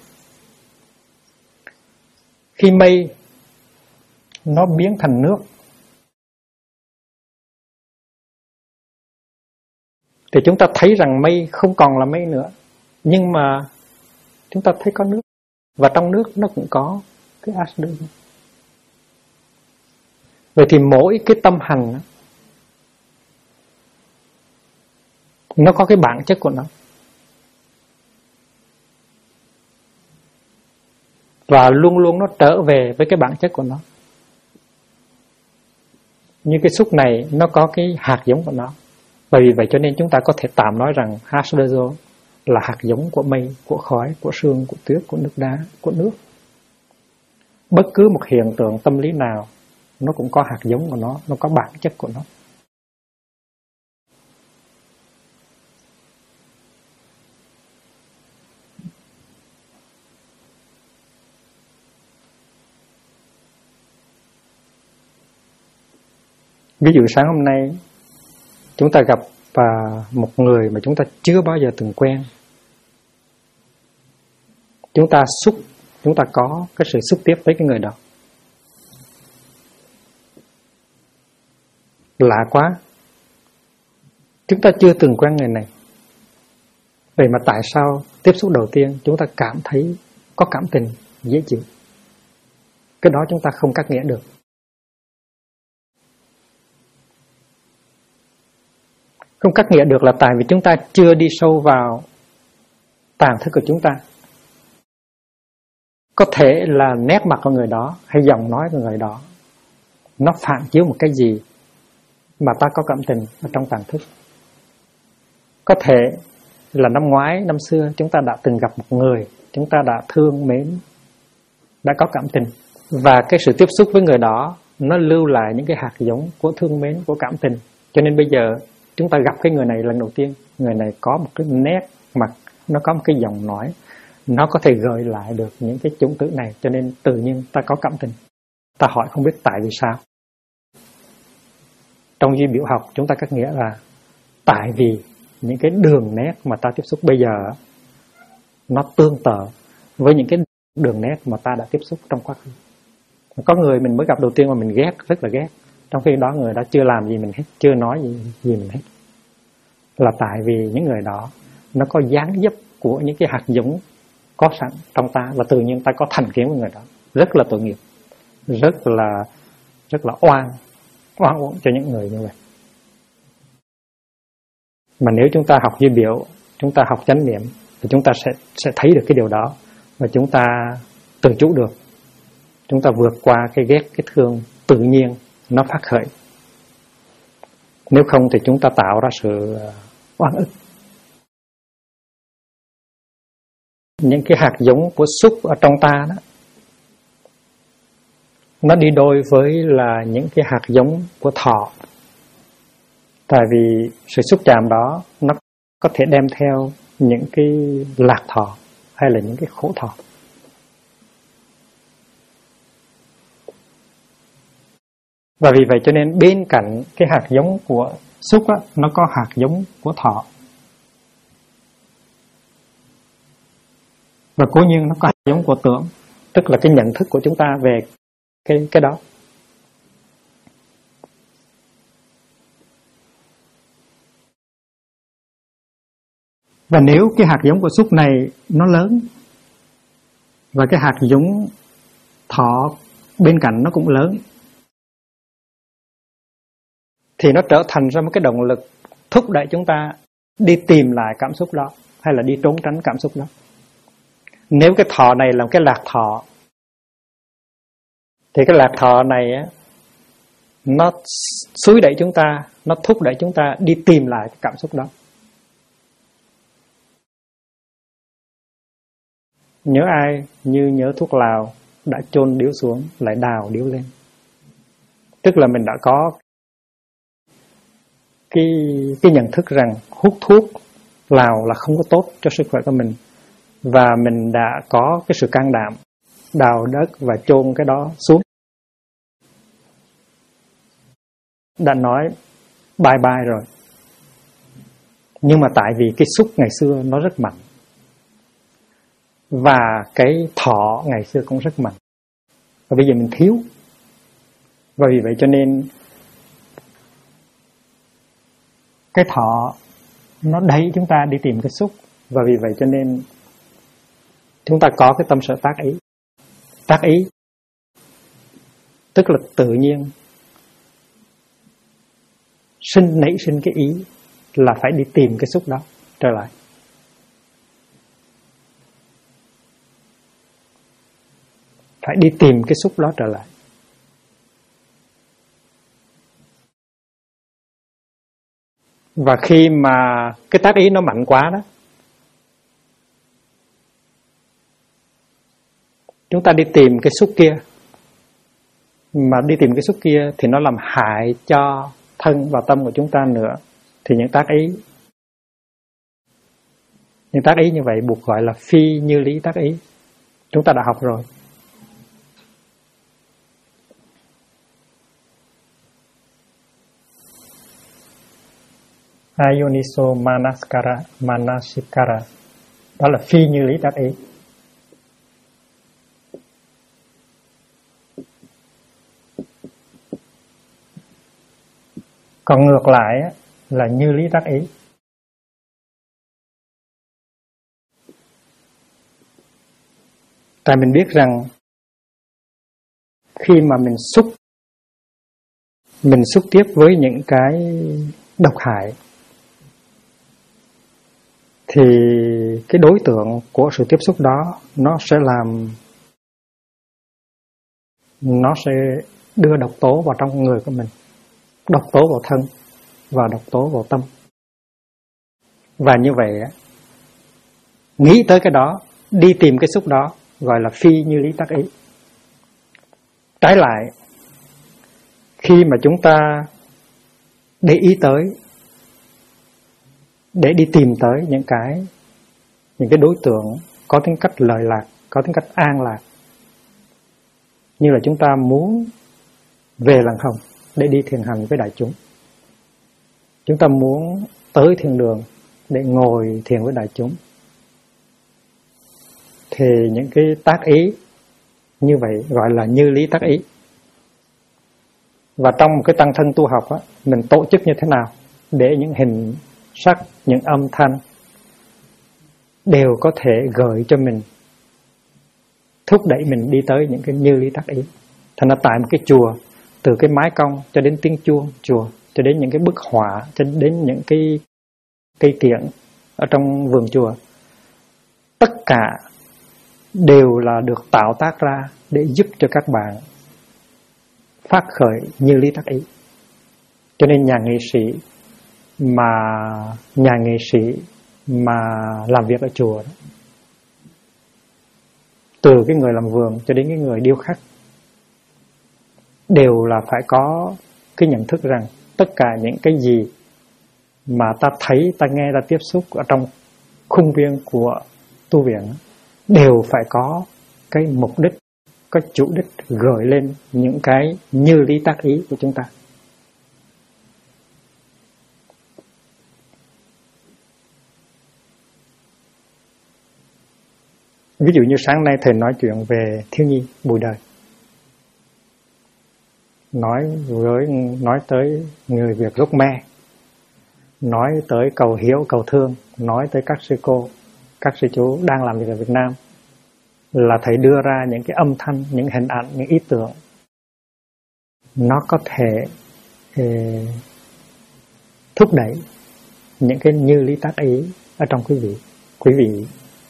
Khi mây nó biến thành nước thì chúng ta thấy rằng mây không còn là mây nữa. Nhưng mà chúng ta thấy có nước, và trong nước nó cũng có cái H2O. Vậy thì mỗi cái tâm hành nó có cái bản chất của nó, và luôn luôn nó trở về với cái bản chất của nó. Như cái xúc này nó có cái hạt giống của nó. Và vì vậy cho nên chúng ta có thể tạm nói rằng H2O là hạt giống của mây, của khói, của sương, của tuyết, của nước đá, của nước. Bất cứ một hiện tượng tâm lý nào nó cũng có hạt giống của nó có bản chất của nó. Ví dụ sáng hôm nay chúng ta gặp một người mà chúng ta chưa bao giờ từng quen. Chúng ta có cái sự xúc tiếp với cái người đó. Lạ quá, chúng ta chưa từng quen người này. Vậy mà tại sao tiếp xúc đầu tiên chúng ta cảm thấy có cảm tình, dễ chịu? Cái đó chúng ta không cắt nghĩa được. Không cắt nghĩa được là tại vì chúng ta chưa đi sâu vào tàng thức của chúng ta. Có thể là nét mặt của người đó hay giọng nói của người đó nó phản chiếu một cái gì mà ta có cảm tình ở trong tàng thức. Có thể là năm ngoái, năm xưa chúng ta đã từng gặp một người, chúng ta đã thương mến, đã có cảm tình, và cái sự tiếp xúc với người đó nó lưu lại những cái hạt giống của thương mến, của cảm tình. Cho nên bây giờ chúng ta gặp cái người này lần đầu tiên, người này có một cái nét mặt, nó có một cái giọng nói, nó có thể gợi lại được những cái chủng tử này, cho nên tự nhiên ta có cảm tình. Ta hỏi không biết tại vì sao. Trong duy biểu học chúng ta cắt nghĩa là tại vì những cái đường nét mà ta tiếp xúc bây giờ nó tương tự với những cái đường nét mà ta đã tiếp xúc trong quá khứ. Có người mình mới gặp đầu tiên mà mình ghét, rất là ghét, trong khi đó người đó chưa làm gì mình hết, chưa nói gì mình hết. Là tại vì những người đó nó có dáng dấp của những cái hạt giống có sẵn trong ta, và tự nhiên ta có thành kiến với người đó. Rất là tội nghiệp, rất là oan uổng cho những người như vậy. Mà nếu chúng ta học duy biểu, chúng ta học chánh niệm, thì chúng ta sẽ thấy được cái điều đó, và chúng ta tự chủ được. Chúng ta vượt qua cái ghét, cái thương tự nhiên nó phát khởi. Nếu không thì chúng ta tạo ra sự oan ức. Những cái hạt giống của xúc ở trong ta đó, nó đi đôi với là những cái hạt giống của thọ. Tại vì sự xúc chạm đó nó có thể đem theo những cái lạc thọ hay là những cái khổ thọ. Và vì vậy cho nên bên cạnh cái hạt giống của xúc á, nó có hạt giống của thọ. Và cố nhiên nó có hạt giống của tưởng, tức là cái nhận thức của chúng ta về cái đó. Và nếu cái hạt giống của xúc này nó lớn, và cái hạt giống thọ bên cạnh nó cũng lớn, thì nó trở thành ra một cái động lực thúc đẩy chúng ta đi tìm lại cảm xúc đó, hay là đi trốn tránh cảm xúc đó. Nếu cái thọ này là một cái lạc thọ, thì cái lạc thọ này á, nó xúi đẩy chúng ta, nó thúc đẩy chúng ta đi tìm lại cái cảm xúc đó. Nhớ ai như nhớ thuốc lào, đã chôn điếu xuống lại đào điếu lên. Tức là mình đã có cái nhận thức rằng hút thuốc lào là không có tốt cho sức khỏe của mình, và mình đã có cái sự can đảm đào đất và chôn cái đó xuống. Đã nói bye bye rồi. Nhưng mà tại vì cái xúc ngày xưa nó rất mạnh, và cái thọ ngày xưa cũng rất mạnh, và bây giờ mình thiếu. Và vì vậy cho nên cái thọ nó đẩy chúng ta đi tìm cái xúc. Và vì vậy cho nên chúng ta có cái tâm sở tác ý. Tác ý tức là tự nhiên nảy sinh cái ý là phải đi tìm cái xúc đó trở lại. Phải đi tìm cái xúc đó trở lại. Và khi mà cái tác ý nó mạnh quá đó, chúng ta đi tìm cái xúc kia, mà đi tìm cái xúc kia thì nó làm hại cho thân và tâm của chúng ta nữa. Thì những tác ý như vậy buộc gọi là phi như lý tác ý. Chúng ta đã học rồi. Ayoniso manasikara, đó là phi như lý tác ý. Còn ngược lại là như lý tác ý. Tại mình biết rằng khi mà mình xúc tiếp với những cái độc hại, thì cái đối tượng của sự tiếp xúc đó nó sẽ đưa độc tố vào trong người của mình, độc tố vào thân và độc tố vào tâm. Và như vậy nghĩ tới cái đó, đi tìm cái xúc đó gọi là phi như lý tác ý. Trái lại, khi mà chúng ta để ý tới, để đi tìm tới những cái đối tượng có tính cách lợi lạc, có tính cách an lạc, như là chúng ta muốn về làng hồng để đi thiền hành với đại chúng, chúng ta muốn tới thiên đường để ngồi thiền với đại chúng, thì những cái tác ý như vậy gọi là như lý tác ý. Và trong một cái tăng thân tu học mình tổ chức như thế nào để những hình sắc, những âm thanh đều có thể gợi cho mình, thúc đẩy mình đi tới những cái như lý tác ý. Thành ra tại một cái chùa, từ cái mái cong cho đến tiếng chuông chùa, cho đến những cái bức họa, cho đến những cái cây kiểng ở trong vườn chùa, tất cả đều là được tạo tác ra để giúp cho các bạn phát khởi như lý tác ý. Cho nên nhà nghệ sĩ mà làm việc ở chùa đó, từ cái người làm vườn cho đến cái người điêu khắc, đều là phải có cái nhận thức rằng tất cả những cái gì mà ta thấy, ta nghe, ta tiếp xúc ở trong khung viên của tu viện đều phải có cái mục đích, có chủ đích gợi lên những cái như lý tác ý của chúng ta. Ví dụ như sáng nay thầy nói chuyện về thiếu nhi bụi đời, nói tới người Việt gốc Me, nói tới cầu hiếu, cầu thương, nói tới các sư cô, các sư chú đang làm việc ở Việt Nam, là thầy đưa ra những cái âm thanh, những hình ảnh, những ý tưởng nó có thể thúc đẩy những cái như lý tác ý ở trong quý vị. Quý vị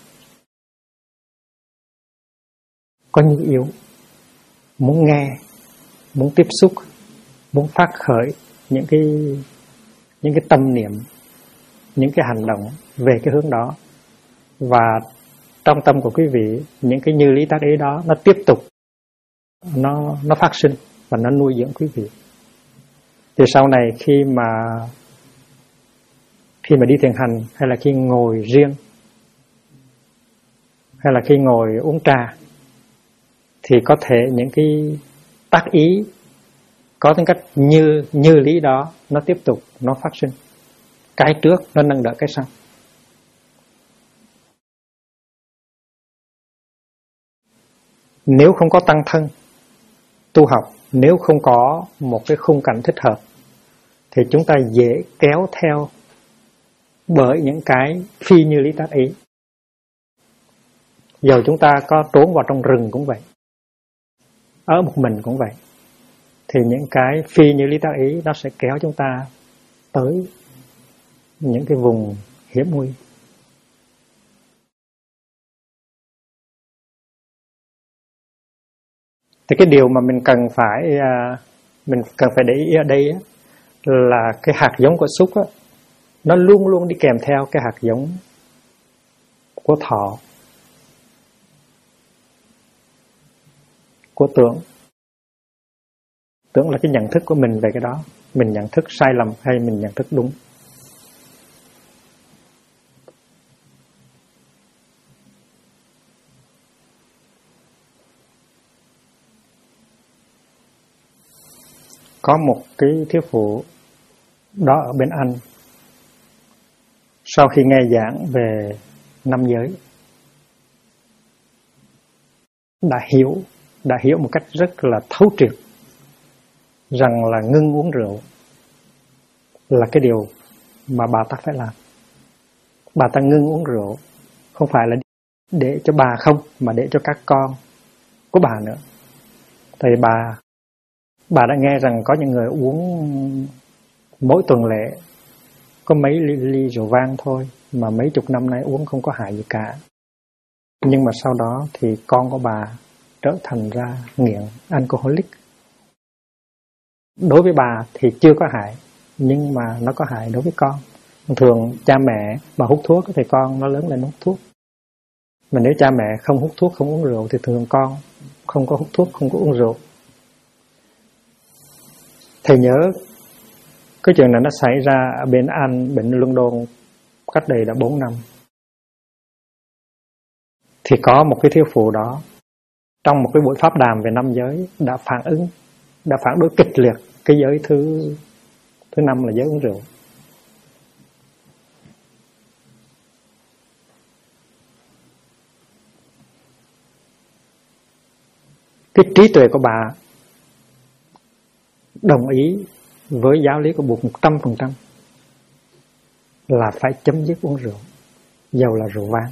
có nhu yếu, muốn nghe, muốn tiếp xúc, muốn phát khởi những cái tâm niệm, những cái hành động về cái hướng đó. Và trong tâm của quý vị, những cái như lý tác ý đó nó tiếp tục nó phát sinh và nó nuôi dưỡng quý vị. Thì sau này khi mà đi thiền hành, hay là khi ngồi riêng, hay là khi ngồi uống trà, thì có thể những cái tác ý có tính cách như lý đó nó tiếp tục nó phát sinh. Cái trước nó nâng đỡ cái sau. Nếu không có tăng thân tu học, nếu không có một cái khung cảnh thích hợp, thì chúng ta dễ kéo theo bởi những cái phi như lý tác ý. Giờ chúng ta có trốn vào trong rừng cũng vậy, ở một mình cũng vậy, thì những cái phi như lý tác ý nó sẽ kéo chúng ta tới những cái vùng hiểm nguy. Thì cái điều mà mình cần phải để ý ở đây là cái hạt giống của xúc nó luôn luôn đi kèm theo cái hạt giống của thọ, của tưởng. Tưởng là cái nhận thức của mình về cái đó, mình nhận thức sai lầm hay mình nhận thức đúng. Có một cái thiếu phụ đó ở bên Anh, sau khi nghe giảng về năm giới, đã hiểu một cách rất là thấu triệt rằng là ngưng uống rượu là cái điều mà bà ta phải làm. Bà ta ngưng uống rượu không phải là để cho bà không, mà để cho các con của bà nữa. Tại bà đã nghe rằng có những người uống mỗi tuần lễ có mấy ly rượu vang thôi, mà mấy chục năm nay uống không có hại gì cả. Nhưng mà sau đó thì con của bà trở thành ra nghiện alcoholic. Đối với bà thì chưa có hại, nhưng mà nó có hại đối với con. Thường cha mẹ mà hút thuốc thì con nó lớn lên hút thuốc. Mà nếu cha mẹ không hút thuốc, không uống rượu thì thường con không có hút thuốc, không có uống rượu. Thầy nhớ cái chuyện này nó xảy ra ở bên Anh, bệnh London cách đây đã 4 năm. Thì có một cái thiếu phụ đó trong một cái buổi pháp đàm về nam giới đã phản đối kịch liệt cái giới thứ 5 là giới uống rượu. Cái trí tuệ của bà đồng ý với giáo lý của Bụt 100% là phải chấm dứt uống rượu, dầu là rượu vang.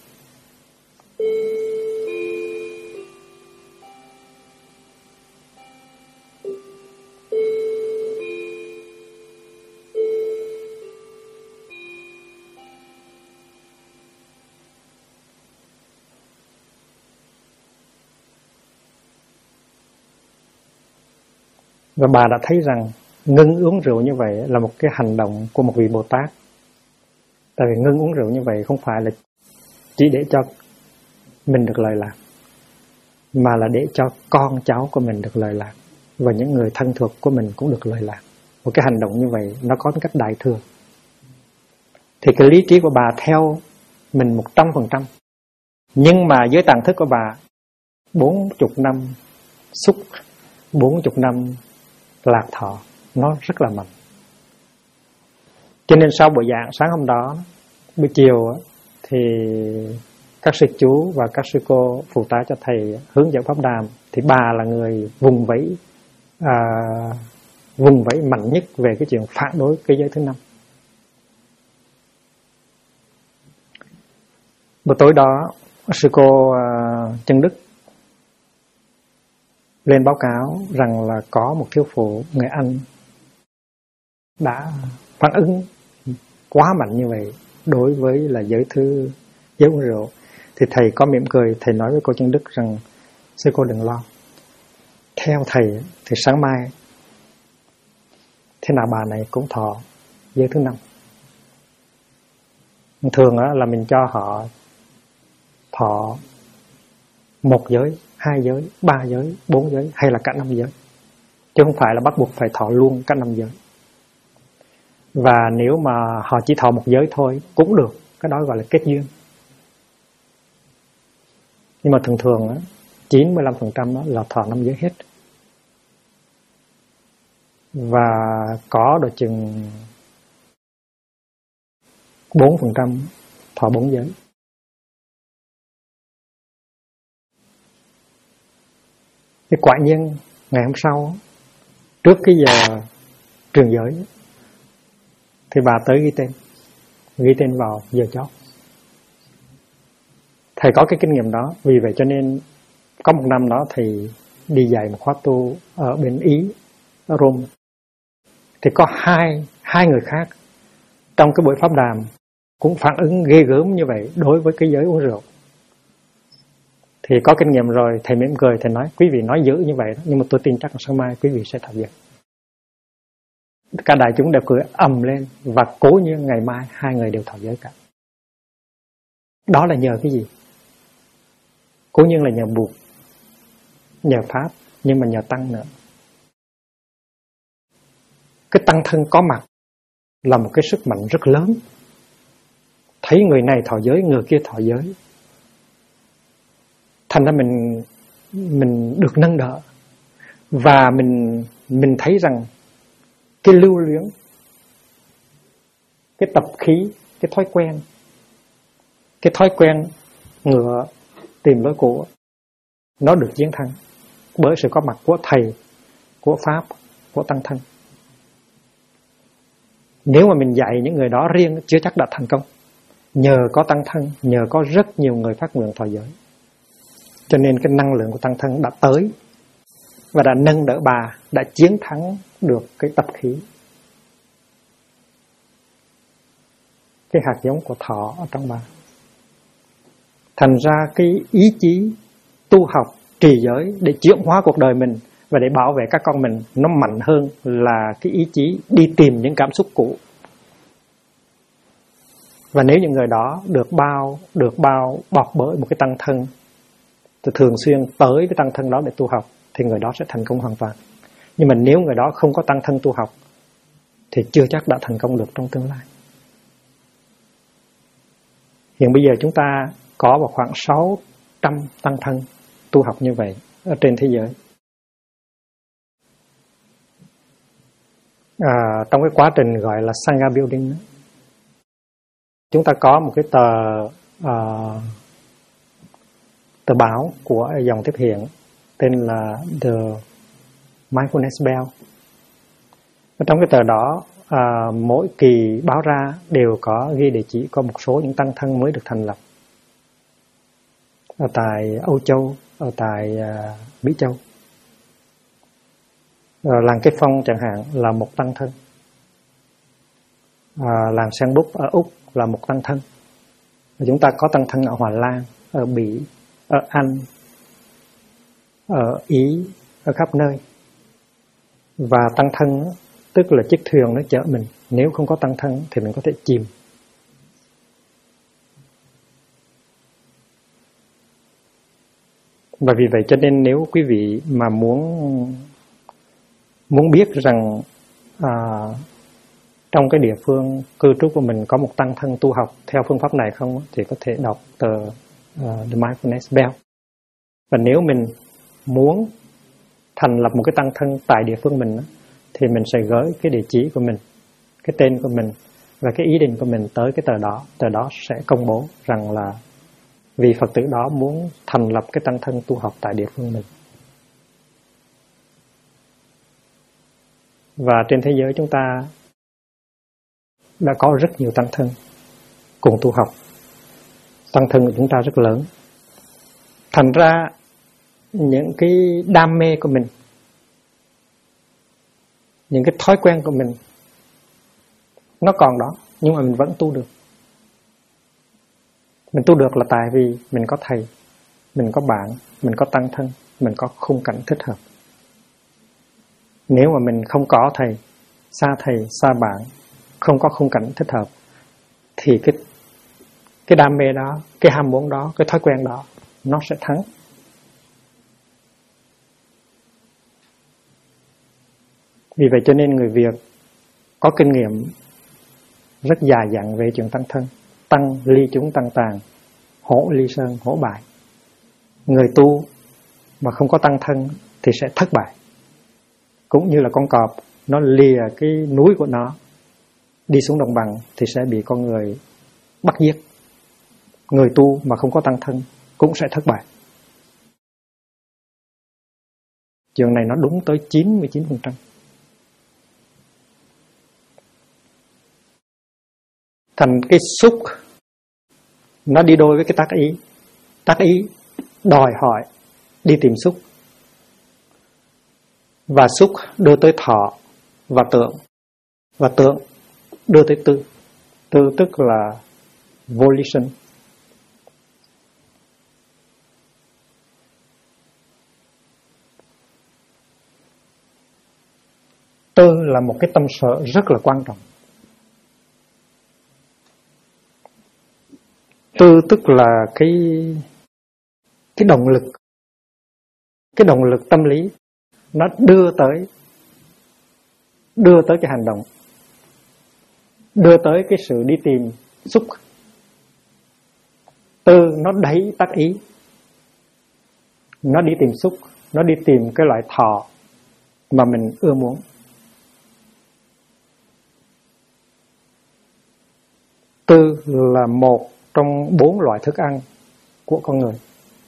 Và bà đã thấy rằng ngưng uống rượu như vậy là một cái hành động của một vị Bồ Tát. Tại vì ngưng uống rượu như vậy không phải là chỉ để cho mình được lợi lạc, mà là để cho con cháu của mình được lợi lạc, và những người thân thuộc của mình cũng được lợi lạc. Một cái hành động như vậy nó có tính cách đại thừa. Thì cái lý trí của bà theo mình 100%. Nhưng mà với tàng thức của bà 40 năm xúc, 40 năm lạc thọ, nó rất là mạnh. Cho nên sau buổi giảng sáng hôm đó, buổi chiều thì các sư chú và các sư cô phụ tá cho thầy hướng dẫn pháp đàm, thì bà là người vùng vẫy mạnh nhất về cái chuyện phản đối cái giới thứ 5. Buổi tối đó, sư cô Chân Đức lên báo cáo rằng là có một thiếu phụ người Anh đã phản ứng quá mạnh như vậy đối với là giới uống rượu. Thì thầy có mỉm cười, thầy nói với cô Chân Đức rằng sư cô đừng lo. Theo thầy thì sáng mai thế nào bà này cũng thọ giới thứ 5. Thường là mình cho họ thọ 1 giới, 2 giới, 3 giới, 4 giới hay là cả 5 giới. Chứ không phải là bắt buộc phải thọ luôn cả 5 giới. Và nếu mà họ chỉ thọ 1 giới thôi cũng được, cái đó gọi là kết duyên. Nhưng mà thường 95% đó là thọ 5 giới hết. Và có độ chừng 4% thọ 4 giới. Thì quả nhiên ngày hôm sau, trước cái giờ trường giới, thì bà tới ghi tên vào giờ chót. Thầy có cái kinh nghiệm đó, vì vậy cho nên có một năm đó thầy đi dạy một khóa tu ở bên Ý, ở Rome. Thì có hai người khác trong cái buổi pháp đàm cũng phản ứng ghê gớm như vậy đối với cái giới uống rượu. Thì có kinh nghiệm rồi, thầy mỉm cười, thầy nói quý vị nói dữ như vậy đó, nhưng mà tôi tin chắc là sáng mai quý vị sẽ thọ giới. Cả đại chúng đều cười ầm lên, và cố như ngày mai 2 người đều thọ giới cả. Đó là nhờ cái gì? Cố nhiên là nhờ Bụt, nhờ Pháp, nhưng mà nhờ Tăng nữa. Cái Tăng thân có mặt là một cái sức mạnh rất lớn. Thấy người này thọ giới, người kia thọ giới, thành ra mình được nâng đỡ. Và mình thấy rằng cái lưu luyến, cái tập khí, cái thói quen ngựa tìm lối cũ, nó được chiến thắng bởi sự có mặt của thầy, của Pháp, của Tăng thân. Nếu mà mình dạy những người đó riêng chưa chắc đã thành công. Nhờ có Tăng thân, nhờ có rất nhiều người phát nguyện thọ giới, cho nên cái năng lượng của Tăng thân đã tới và đã nâng đỡ bà, đã chiến thắng được cái tập khí. cái hạt giống của thọ ở trong bạn. Thành ra cái ý chí tu học trì giới để chuyển hóa cuộc đời mình và để bảo vệ các con mình nó mạnh hơn là cái ý chí đi tìm những cảm xúc cũ. Và nếu những người đó được bao bọc bởi một cái tăng thân, thì thường xuyên tới cái tăng thân đó để tu học, thì người đó sẽ thành công hoàn toàn. Nhưng mà nếu người đó không có tăng thân tu học thì chưa chắc đã thành công được trong tương lai. Hiện bây giờ chúng ta có vào khoảng 600 tăng thân tu học như vậy ở trên thế giới. Trong cái quá trình gọi là Sangha Building, chúng ta có một cái tờ báo của dòng Tiếp Hiện tên là The Mindfulness Bell. Ở trong cái tờ đó, mỗi kỳ báo ra đều có ghi địa chỉ có một số những tăng thân mới được thành lập ở tại Âu Châu, ở tại Mỹ Châu. Làng Kết Phong chẳng hạn là một tăng thân, làng Sang Búc ở Úc là một tăng thân. Chúng ta có tăng thân ở Hòa Lan, ở Bỉ, ở Anh, ở Ý, ở khắp nơi. Và tăng thân tức là chiếc thuyền nó chở mình. Nếu không có tăng thân thì mình có thể chìm. Và vì vậy cho nên nếu quý vị mà muốn biết rằng trong cái địa phương cư trú của mình có một tăng thân tu học theo phương pháp này không, thì có thể đọc tờ The Mindfulness Bell. Và nếu mình muốn thành lập một cái tăng thân tại địa phương mình, thì mình sẽ gửi cái địa chỉ của mình, cái tên của mình và cái ý định của mình tới cái tờ đó sẽ công bố rằng là vị Phật tử đó muốn thành lập cái tăng thân tu học tại địa phương mình. Và trên thế giới chúng ta đã có rất nhiều tăng thân cùng tu học. Tăng thân của chúng ta rất lớn. Thành ra những cái đam mê của mình, những cái thói quen của mình nó còn đó, nhưng mà mình vẫn tu được. Mình tu được là tại vì mình có thầy, mình có bạn, mình có tăng thân, mình có khung cảnh thích hợp. Nếu mà mình không có thầy, xa bạn, không có khung cảnh thích hợp, thì cái đam mê đó, cái ham muốn đó, cái thói quen đó nó sẽ thắng. Vì vậy cho nên người Việt có kinh nghiệm rất dài dặn về chuyện tăng thân. Tăng ly chúng tăng tàn, hổ ly sơn hổ bại. Người tu mà không có tăng thân thì sẽ thất bại. Cũng như là con cọp, nó lìa cái núi của nó đi xuống đồng bằng thì sẽ bị con người bắt giết. Người tu mà không có tăng thân cũng sẽ thất bại. Chuyện này nó đúng tới 99%. Thành cái xúc nó đi đôi với cái tác ý. Tác ý đòi hỏi đi tìm xúc, và xúc đưa tới thọ và tưởng, và tưởng đưa tới tư. Tư tức là volition. Tư là một cái tâm sở rất là quan trọng. Tư tức là cái động lực, cái động lực tâm lý nó đưa tới cái hành động, đưa tới cái sự đi tìm xúc. Tư nó đẩy tác ý, nó đi tìm xúc, nó đi tìm cái loại thọ mà mình ưa muốn. Tư là một trong 4 loại thức ăn của con người.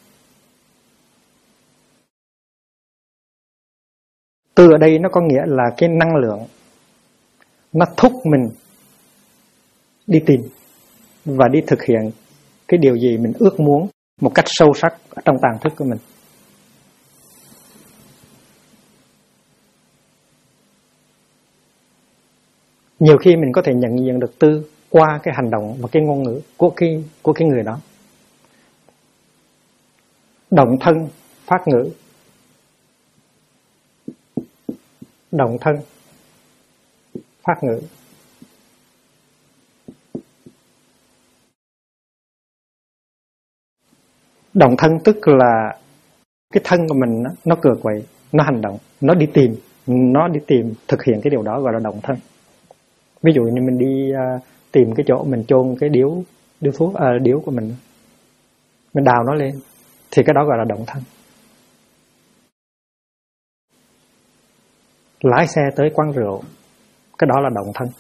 Tư ở đây nó có nghĩa là cái năng lượng, nó thúc mình đi tìm và đi thực hiện cái điều gì mình ước muốn một cách sâu sắc ở trong tàng thức của mình. Nhiều khi mình có thể nhận diện được tư qua cái hành động và cái ngôn ngữ của cái người đó. Động thân phát ngữ, động thân phát ngữ. Động thân tức là cái thân của mình nó cược vậy, nó hành động, nó đi tìm thực hiện cái điều đó, gọi là động thân. Ví dụ như mình đi tìm cái chỗ mình chôn cái điếu thuốc, điếu của mình đào nó lên, thì cái đó gọi là động thân. Lái xe tới quán rượu, cái đó là động thân.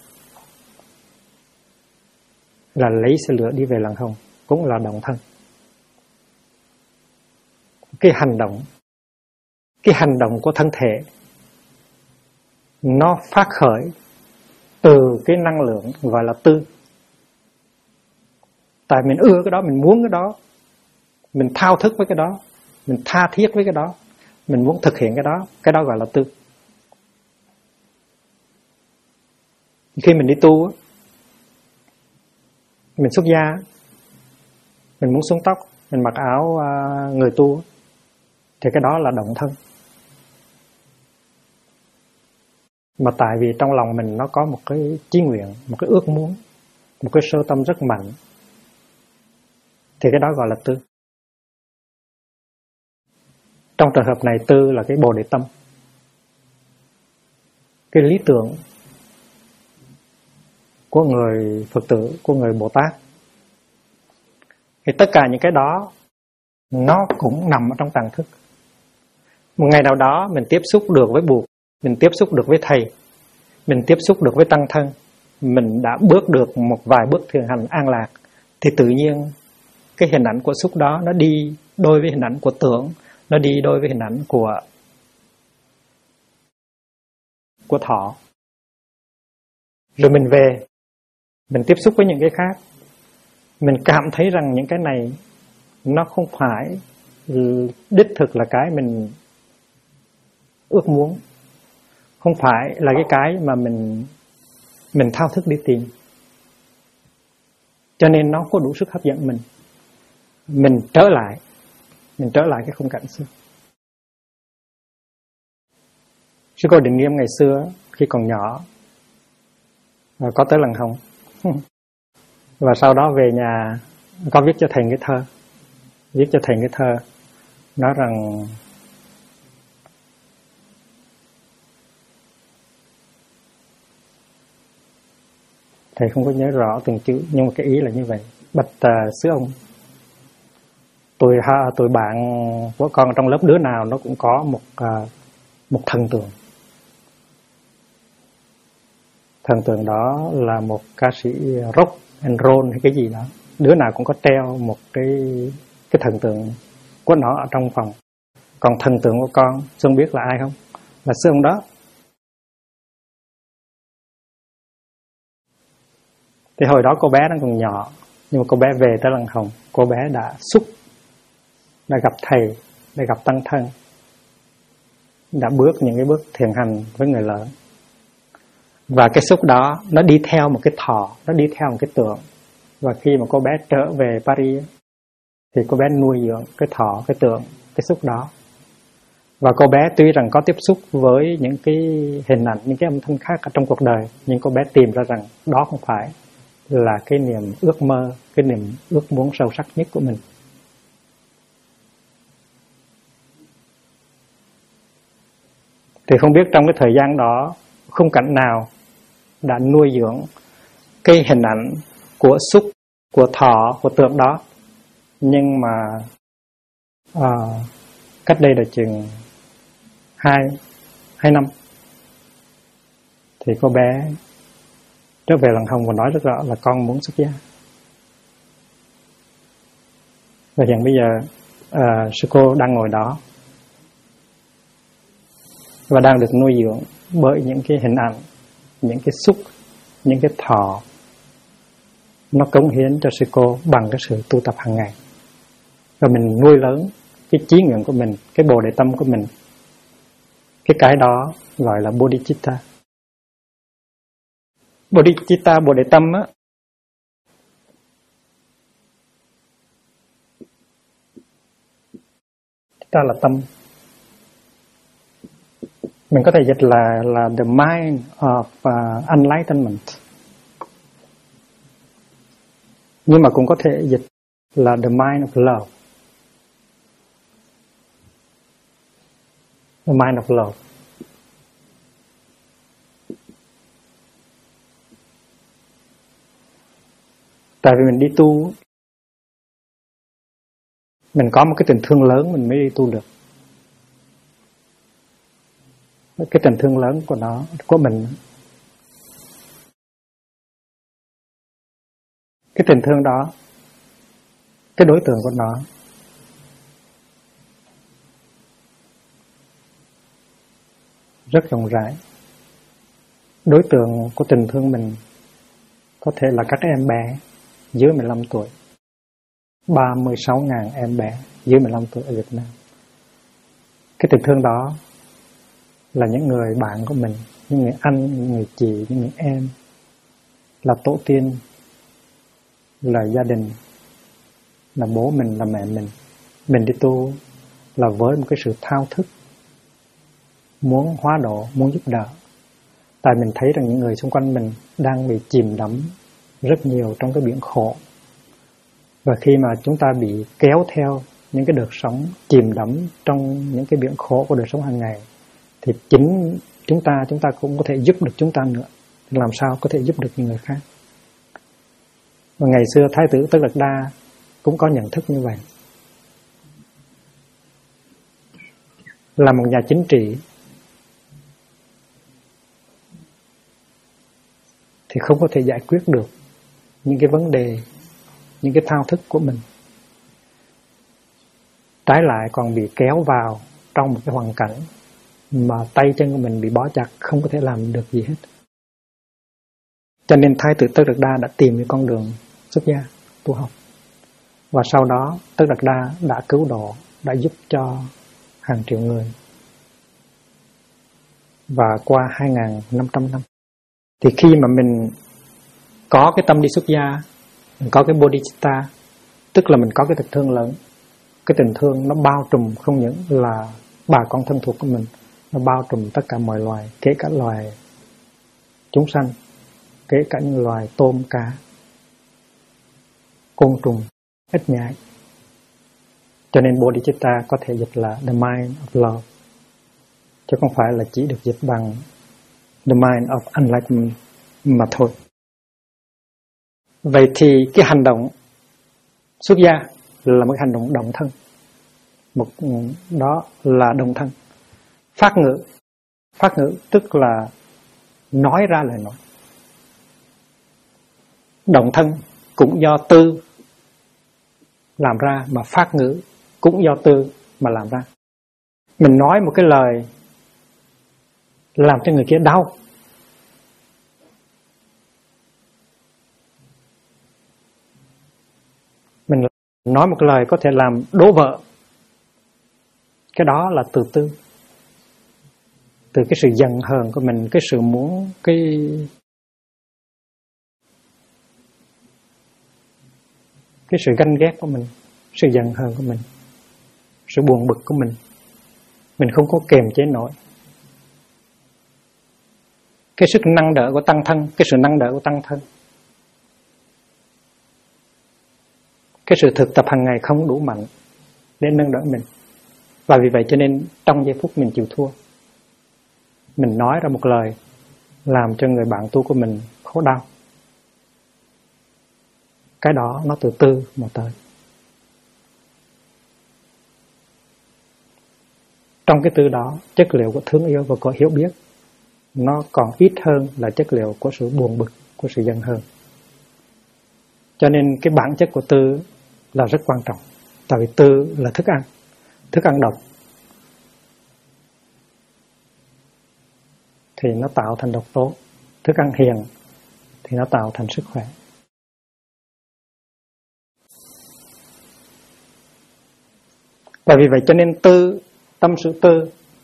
Là lấy xe lửa đi về làng Hồng, cũng là động thân. Cái hành động của thân thể nó phát khởi từ cái năng lượng gọi là tư. Tại mình ưa cái đó, mình muốn cái đó, mình thao thức với cái đó, mình tha thiết với cái đó, mình muốn thực hiện cái đó gọi là tư. Khi mình đi tu, mình xuất gia, mình muốn xuống tóc, mình mặc áo người tu, thì cái đó là động thân. Mà tại vì trong lòng mình nó có một cái chí nguyện, một cái ước muốn, một cái sơ tâm rất mạnh, thì cái đó gọi là tư. Trong trường hợp này tư là cái Bồ Đề tâm, cái lý tưởng của người Phật tử, của người Bồ Tát. Thì tất cả những cái đó nó cũng nằm ở trong tàng thức. Một ngày nào đó mình tiếp xúc được với Bụt, mình tiếp xúc được với Thầy, mình tiếp xúc được với Tăng Thân, mình đã bước được một vài bước thiền hành an lạc, thì tự nhiên cái hình ảnh của xúc đó nó đi đôi với hình ảnh của tưởng, nó đi đôi với hình ảnh của thọ. Rồi mình về, mình tiếp xúc với những cái khác, mình cảm thấy rằng những cái này nó không phải đích thực là cái mình ước muốn, không phải là cái mà mình thao thức đi tìm, cho nên nó không có đủ sức hấp dẫn mình. Mình trở lại cái khung cảnh xưa. Sư cô Định Nghiêm ngày xưa khi còn nhỏ có tới làng Hồng, và sau đó về nhà có viết cho thầy cái thơ, nói rằng thầy không có nhớ rõ từng chữ, nhưng mà cái ý là như vậy. Bạch sư ông, tụi bạn của con trong lớp đứa nào nó cũng có một thần tượng. Thần tượng đó là một ca sĩ rock and roll hay cái gì đó. Đứa nào cũng có treo một cái thần tượng của nó ở trong phòng. Còn thần tượng của con, Xuân biết là ai không? Là sư ông đó. Thì hồi đó cô bé đang còn nhỏ, nhưng mà cô bé về tới làng Hồng, cô bé đã gặp thầy, đã gặp Tăng Thân, đã bước những cái bước thiền hành với người lớn. Và cái xúc đó nó đi theo một cái thọ, nó đi theo một cái tưởng. Và khi mà cô bé trở về Paris thì cô bé nuôi dưỡng cái thọ, cái tưởng, cái xúc đó. Và cô bé tuy rằng có tiếp xúc với những cái hình ảnh, những cái âm thanh khác ở trong cuộc đời, nhưng cô bé tìm ra rằng đó không phải là cái niềm ước mơ, cái niềm ước muốn sâu sắc nhất của mình. Thì không biết trong cái thời gian đó, khung cảnh nào đã nuôi dưỡng cái hình ảnh của xúc, của thọ, của tưởng đó. Nhưng mà cách đây là chừng 2 năm thì cô bé trở về làng Hồng và nói rất rõ là con muốn xuất gia. Và hiện bây giờ sư cô đang ngồi đó và đang được nuôi dưỡng bởi những cái hình ảnh, những cái xúc, những cái thọ nó cống hiến cho sư cô bằng cái sự tu tập hàng ngày. Và mình nuôi lớn cái chí nguyện của mình, cái bồ đề tâm của mình. Cái đó gọi là bodhicitta. Bodhicitta, bồ đề tâm á, Đó là tâm. Mình có thể dịch là the mind of enlightenment. Nhưng mà cũng có thể dịch là the mind of love. The mind of love. Tại vì mình đi tu, mình có một cái tình thương lớn mình mới đi tu được. Cái tình thương lớn của nó, của mình, cái tình thương đó, cái đối tượng của nó rất rộng rãi. Đối tượng của tình thương mình có thể là các em bé dưới 15 tuổi, 36.000 em bé dưới 15 tuổi ở Việt Nam. Cái tình thương đó là những người bạn của mình, những người anh, những người chị, những người em, là tổ tiên, là gia đình, là bố mình, là mẹ mình. Mình đi tu là với một cái sự thao thức, muốn hóa độ, muốn giúp đỡ. Tại mình thấy rằng những người xung quanh mình đang bị chìm đắm rất nhiều trong cái biển khổ. Và khi mà chúng ta bị kéo theo những cái đợt sóng chìm đắm trong những cái biển khổ của đời sống hàng ngày, thì chính chúng ta cũng có thể giúp được chúng ta nữa. Làm sao có thể giúp được những người khác. Và ngày xưa Thái tử Tất Đạt Đa cũng có nhận thức như vậy. Là một nhà chính trị thì không có thể giải quyết được những cái vấn đề, những cái thao thức của mình. Trái lại còn bị kéo vào trong một cái hoàn cảnh mà tay chân của mình bị bó chặt, không có thể làm được gì hết. Cho nên Thái tử Tất Đạt Đa đã tìm cái con đường xuất gia, tu học. Và sau đó Tất Đạt Đa đã cứu độ, đã giúp cho hàng triệu người. Và qua 2.500 năm, thì khi mà mình có cái tâm đi xuất gia, mình có cái bodhicitta, tức là mình có cái tình thương lớn. Cái tình thương nó bao trùm không những là bà con thân thuộc của mình, nó bao trùm tất cả mọi loài, kể cả loài chúng sanh, kể cả những loài tôm, cá, côn trùng, ếch nhái. Cho nên bodhicitta có thể dịch là the mind of love, chứ không phải là chỉ được dịch bằng the mind of enlightenment mà thôi. Vậy thì cái hành động xuất gia là một hành động động thân. Đó là động thân. Phát ngữ tức là nói ra lời nói. Động thân cũng do tư làm ra, mà phát ngữ cũng do tư mà làm ra. Mình nói một cái lời làm cho người kia đau, mình nói một cái lời có thể làm đổ vỡ, cái đó là từ tư, từ cái sự giận hờn của mình, cái sự muốn, cái sự ganh ghét của mình, sự giận hờn của mình, sự buồn bực của mình không có kềm chế nổi. Cái sức nâng đỡ của tăng thân, cái sự nâng đỡ của tăng thân, cái sự thực tập hàng ngày không đủ mạnh để nâng đỡ mình. Và vì vậy cho nên trong giây phút mình chịu thua, mình nói ra một lời làm cho người bạn tu của mình khổ đau, cái đó nó từ tư mà tới. Trong cái tư đó, chất liệu của thương yêu và của hiểu biết nó còn ít hơn là chất liệu của sự buồn bực, của sự giận hờn. Cho nên cái bản chất của tư là rất quan trọng. Tại vì tư là thức ăn độc thì nó tạo thành độc tố, thức ăn hiền thì nó tạo thành sức khỏe. Và vì vậy cho nên tư, tâm sự tư,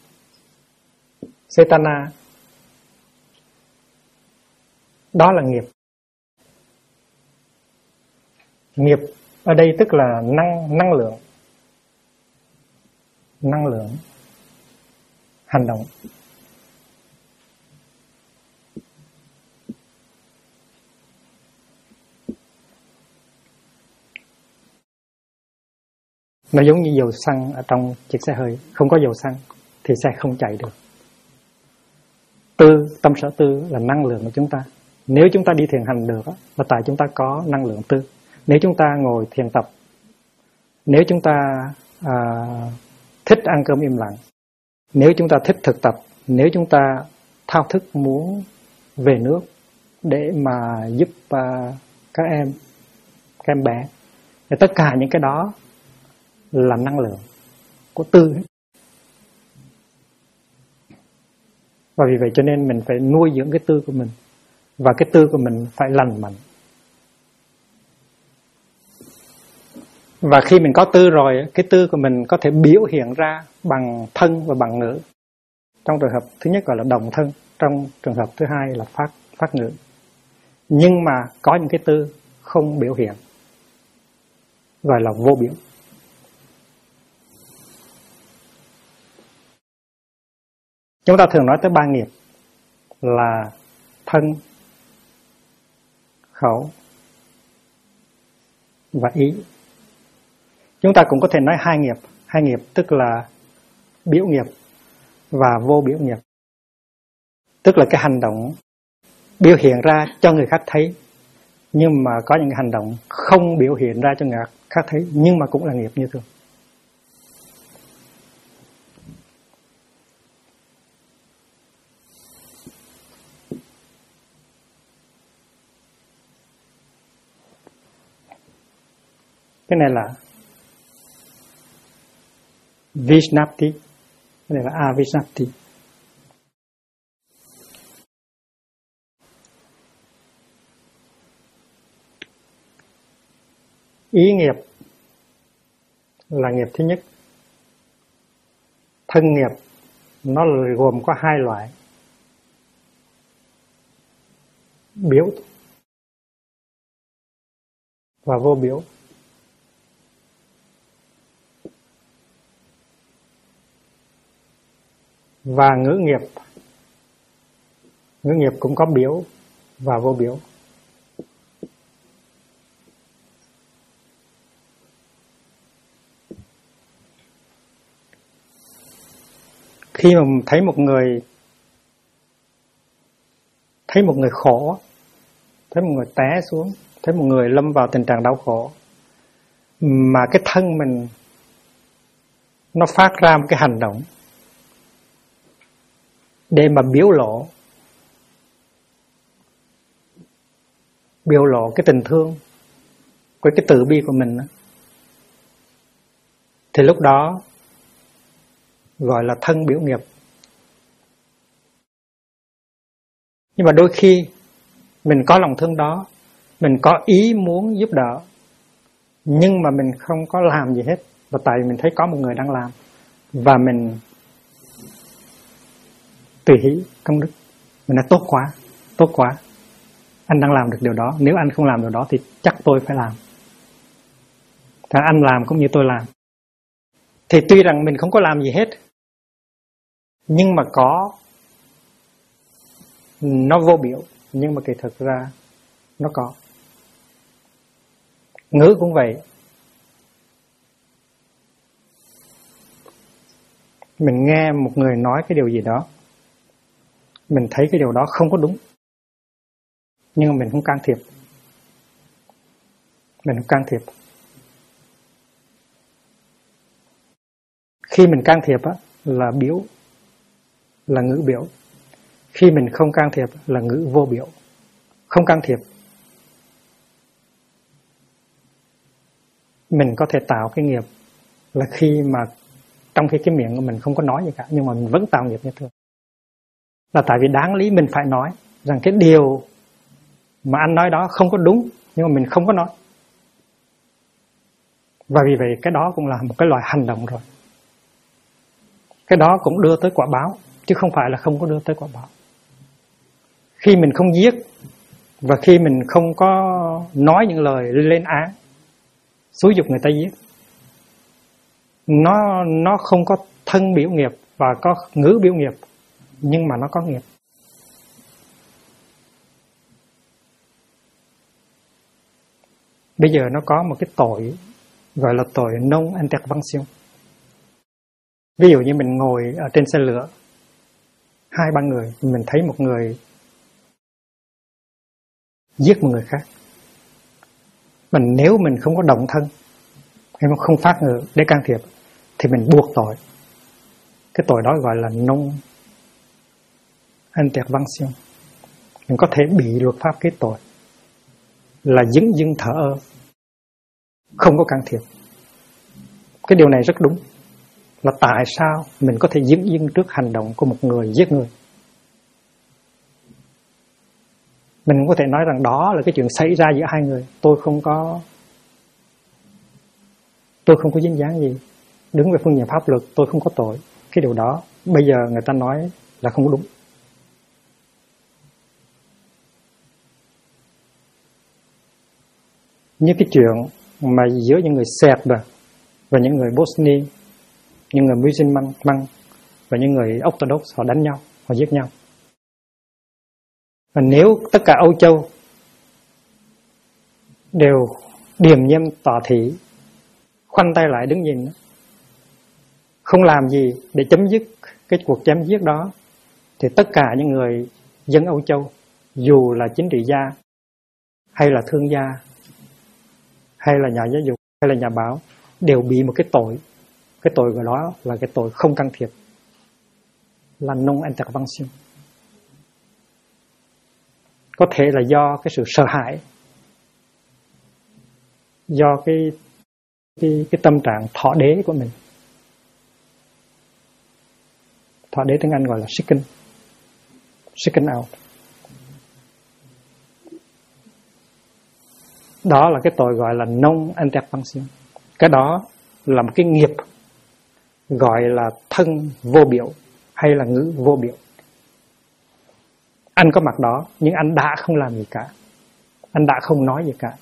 Cetana, đó là nghiệp. Nghiệp ở đây tức là năng lượng. năng lượng hành động. Nó giống như dầu xăng ở trong chiếc xe hơi, không có dầu xăng thì xe không chạy được. Tâm sở tư là năng lượng của chúng ta. Nếu chúng ta đi thiền hành được là tại chúng ta có năng lượng tư. Nếu chúng ta ngồi thiền tập, nếu chúng ta thích ăn cơm im lặng, nếu chúng ta thích thực tập, nếu chúng ta thao thức muốn về nước để mà giúp các em bé, thì tất cả những cái đó là năng lượng của tư. Và vì vậy cho nên mình phải nuôi dưỡng cái tư của mình, và cái tư của mình phải lành mạnh. Và khi mình có tư rồi, cái tư của mình có thể biểu hiện ra bằng thân và bằng ngữ. Trong trường hợp thứ nhất gọi là đồng thân, trong trường hợp thứ hai là phát ngữ. Nhưng mà có những cái tư không biểu hiện, gọi là vô biểu. Chúng ta thường nói tới ba nghiệp là thân, khẩu và ý. Chúng ta cũng có thể nói hai nghiệp tức là biểu nghiệp và vô biểu nghiệp. Tức là cái hành động biểu hiện ra cho người khác thấy, nhưng mà có những hành động không biểu hiện ra cho người khác thấy, nhưng mà cũng là nghiệp như thường. Cái này là Vishnapti, cái này là Avishnapti. Ý nghiệp là nghiệp thứ nhất. Thân nghiệp nó gồm có hai loại: biểu và vô biểu. Và ngữ nghiệp cũng có biểu và vô biểu. Khi mà thấy một người khổ, thấy một người té xuống, thấy một người lâm vào tình trạng đau khổ, mà cái thân mình nó phát ra một cái hành động để mà biểu lộ cái tình thương của cái từ bi của mình, thì lúc đó gọi là thân biểu nghiệp. Nhưng mà đôi khi mình có lòng thương đó, mình có ý muốn giúp đỡ, nhưng mà mình không có làm gì hết, và tại vì mình thấy có một người đang làm và mình tùy hỷ công đức, mình nói tốt quá, anh đang làm được điều đó, nếu anh không làm điều đó thì chắc tôi phải làm. Thằng anh làm cũng như tôi làm. Thì tuy rằng mình không có làm gì hết, nhưng mà nó vô biểu, nhưng mà kỳ thực ra nó có. Ngữ cũng vậy. Mình nghe một người nói cái điều gì đó, mình thấy cái điều đó không có đúng, nhưng mà mình không can thiệp. Khi mình can thiệp là biểu, là ngữ biểu. Khi mình không can thiệp là ngữ vô biểu. Không can thiệp, mình có thể tạo cái nghiệp là khi mà trong khi cái miệng của mình không có nói gì cả, nhưng mà mình vẫn tạo nghiệp như thường. Là tại vì đáng lý mình phải nói rằng cái điều mà anh nói đó không có đúng, nhưng mà mình không có nói. Và vì vậy cái đó cũng là một cái loại hành động rồi. Cái đó cũng đưa tới quả báo, chứ không phải là không có đưa tới quả báo. Khi mình không giết, và khi mình không có nói những lời lên án, xúi giục người ta giết, Nó không có thân biểu nghiệp và có ngữ biểu nghiệp, nhưng mà nó có nghiệp. Bây giờ nó có một cái tội gọi là tội non intervention. Ví dụ như mình ngồi ở trên xe lửa 2-3 người, mình thấy một người giết một người khác, mà nếu mình không có động thân hay không phát ngữ để can thiệp thì mình buộc tội. Cái tội đó gọi là non intervention. Mình có thể bị luật pháp kết tội là dửng dưng thờ ơ, không có can thiệp. Cái điều này rất đúng, là tại sao mình có thể dửng dưng trước hành động của một người giết người. Mình có thể nói rằng đó là cái chuyện xảy ra giữa hai người, tôi không có dính dáng gì, đứng về phương diện pháp luật tôi không có tội. Cái điều đó bây giờ người ta nói là không đúng. Như cái chuyện mà giữa những người Serb và những người Bosnia, những người Musulman và những người Orthodox, họ đánh nhau, họ giết nhau. Và nếu tất cả Âu Châu đều điềm nhiên tỏ thị, khoanh tay lại đứng nhìn, không làm gì để chấm dứt cái cuộc chém giết đó, thì tất cả những người dân Âu Châu, dù là chính trị gia hay là thương gia hay là nhà giáo dục hay là nhà báo, đều bị một cái tội. Cái tội của đó là cái tội không can thiệp, là non intervention. Có thể là do cái sự sợ hãi, do cái tâm trạng thọ đế của mình. Thọ đế tiếng Anh gọi là chicken out. Đó là cái tội gọi là non intervention. Cái đó là một cái nghiệp gọi là thân vô biểu hay là ngữ vô biểu. Anh có mặt đó nhưng anh đã không làm gì cả, anh đã không nói gì cả.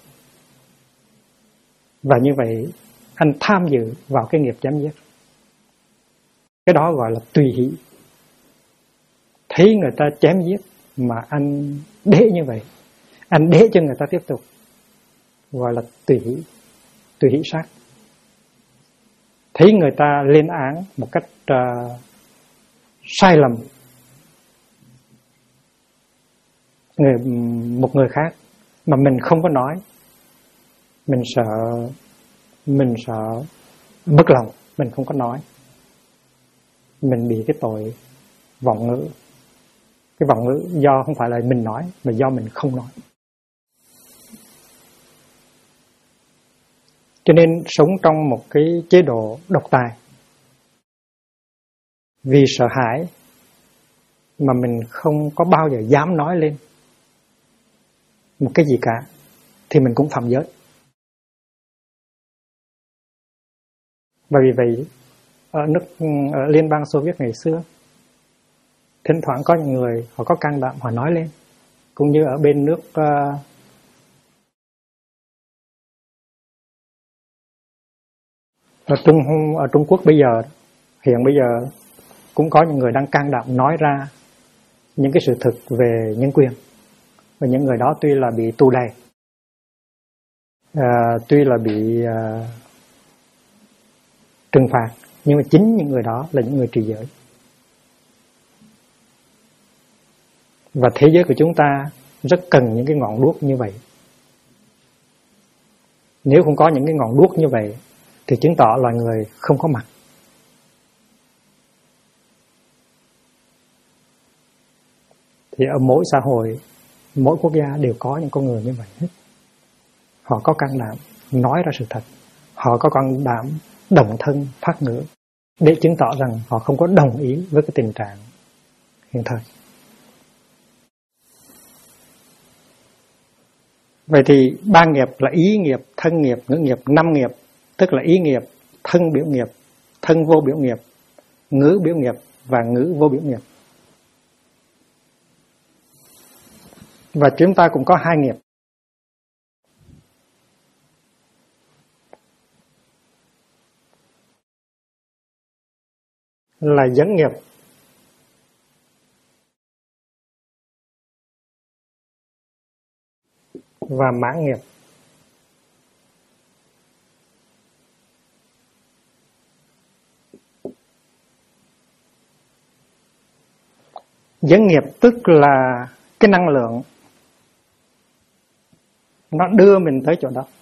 Và như vậy anh tham dự vào cái nghiệp chém giết. Cái đó gọi là tùy hỷ. Thấy người ta chém giết mà anh để như vậy, anh để cho người ta tiếp tục, gọi là tùy hỷ sát. Thấy người ta lên án một cách sai lầm một người khác mà mình không có nói, mình sợ bất lòng, mình không có nói, mình bị cái tội vọng ngữ. Cái vọng ngữ do không phải là mình nói, mà do mình không nói. Cho nên sống trong một cái chế độ độc tài, vì sợ hãi mà mình không có bao giờ dám nói lên một cái gì cả, thì mình cũng phạm giới. Và vì vậy ở Liên bang Xô Viết ngày xưa, thỉnh thoảng có những người họ có can đảm họ nói lên, cũng như ở bên nước ở Trung Quốc bây giờ, hiện bây giờ cũng có những người đang can đảm nói ra những cái sự thực về nhân quyền. Và những người đó tuy là bị tù đày, tuy là bị trừng phạt, nhưng mà chính những người đó là những người trì giới. Và thế giới của chúng ta rất cần những cái ngọn đuốc như vậy. Nếu không có những cái ngọn đuốc như vậy thì chứng tỏ loài người không có mặt. Thì ở mỗi xã hội, mỗi quốc gia đều có những con người như vậy hết. Họ có can đảm nói ra sự thật, họ có can đảm đồng thân phát ngữ để chứng tỏ rằng họ không có đồng ý với cái tình trạng hiện thời. Vậy thì 3 nghiệp là ý nghiệp, thân nghiệp, ngữ nghiệp. 5 nghiệp tức là ý nghiệp, thân biểu nghiệp, thân vô biểu nghiệp, ngữ biểu nghiệp và ngữ vô biểu nghiệp. Và chúng ta cũng có 2 nghiệp. là dẫn nghiệp. Và mãn nghiệp. Dẫn nghiệp tức là cái năng lượng nó đưa mình tới chỗ đó.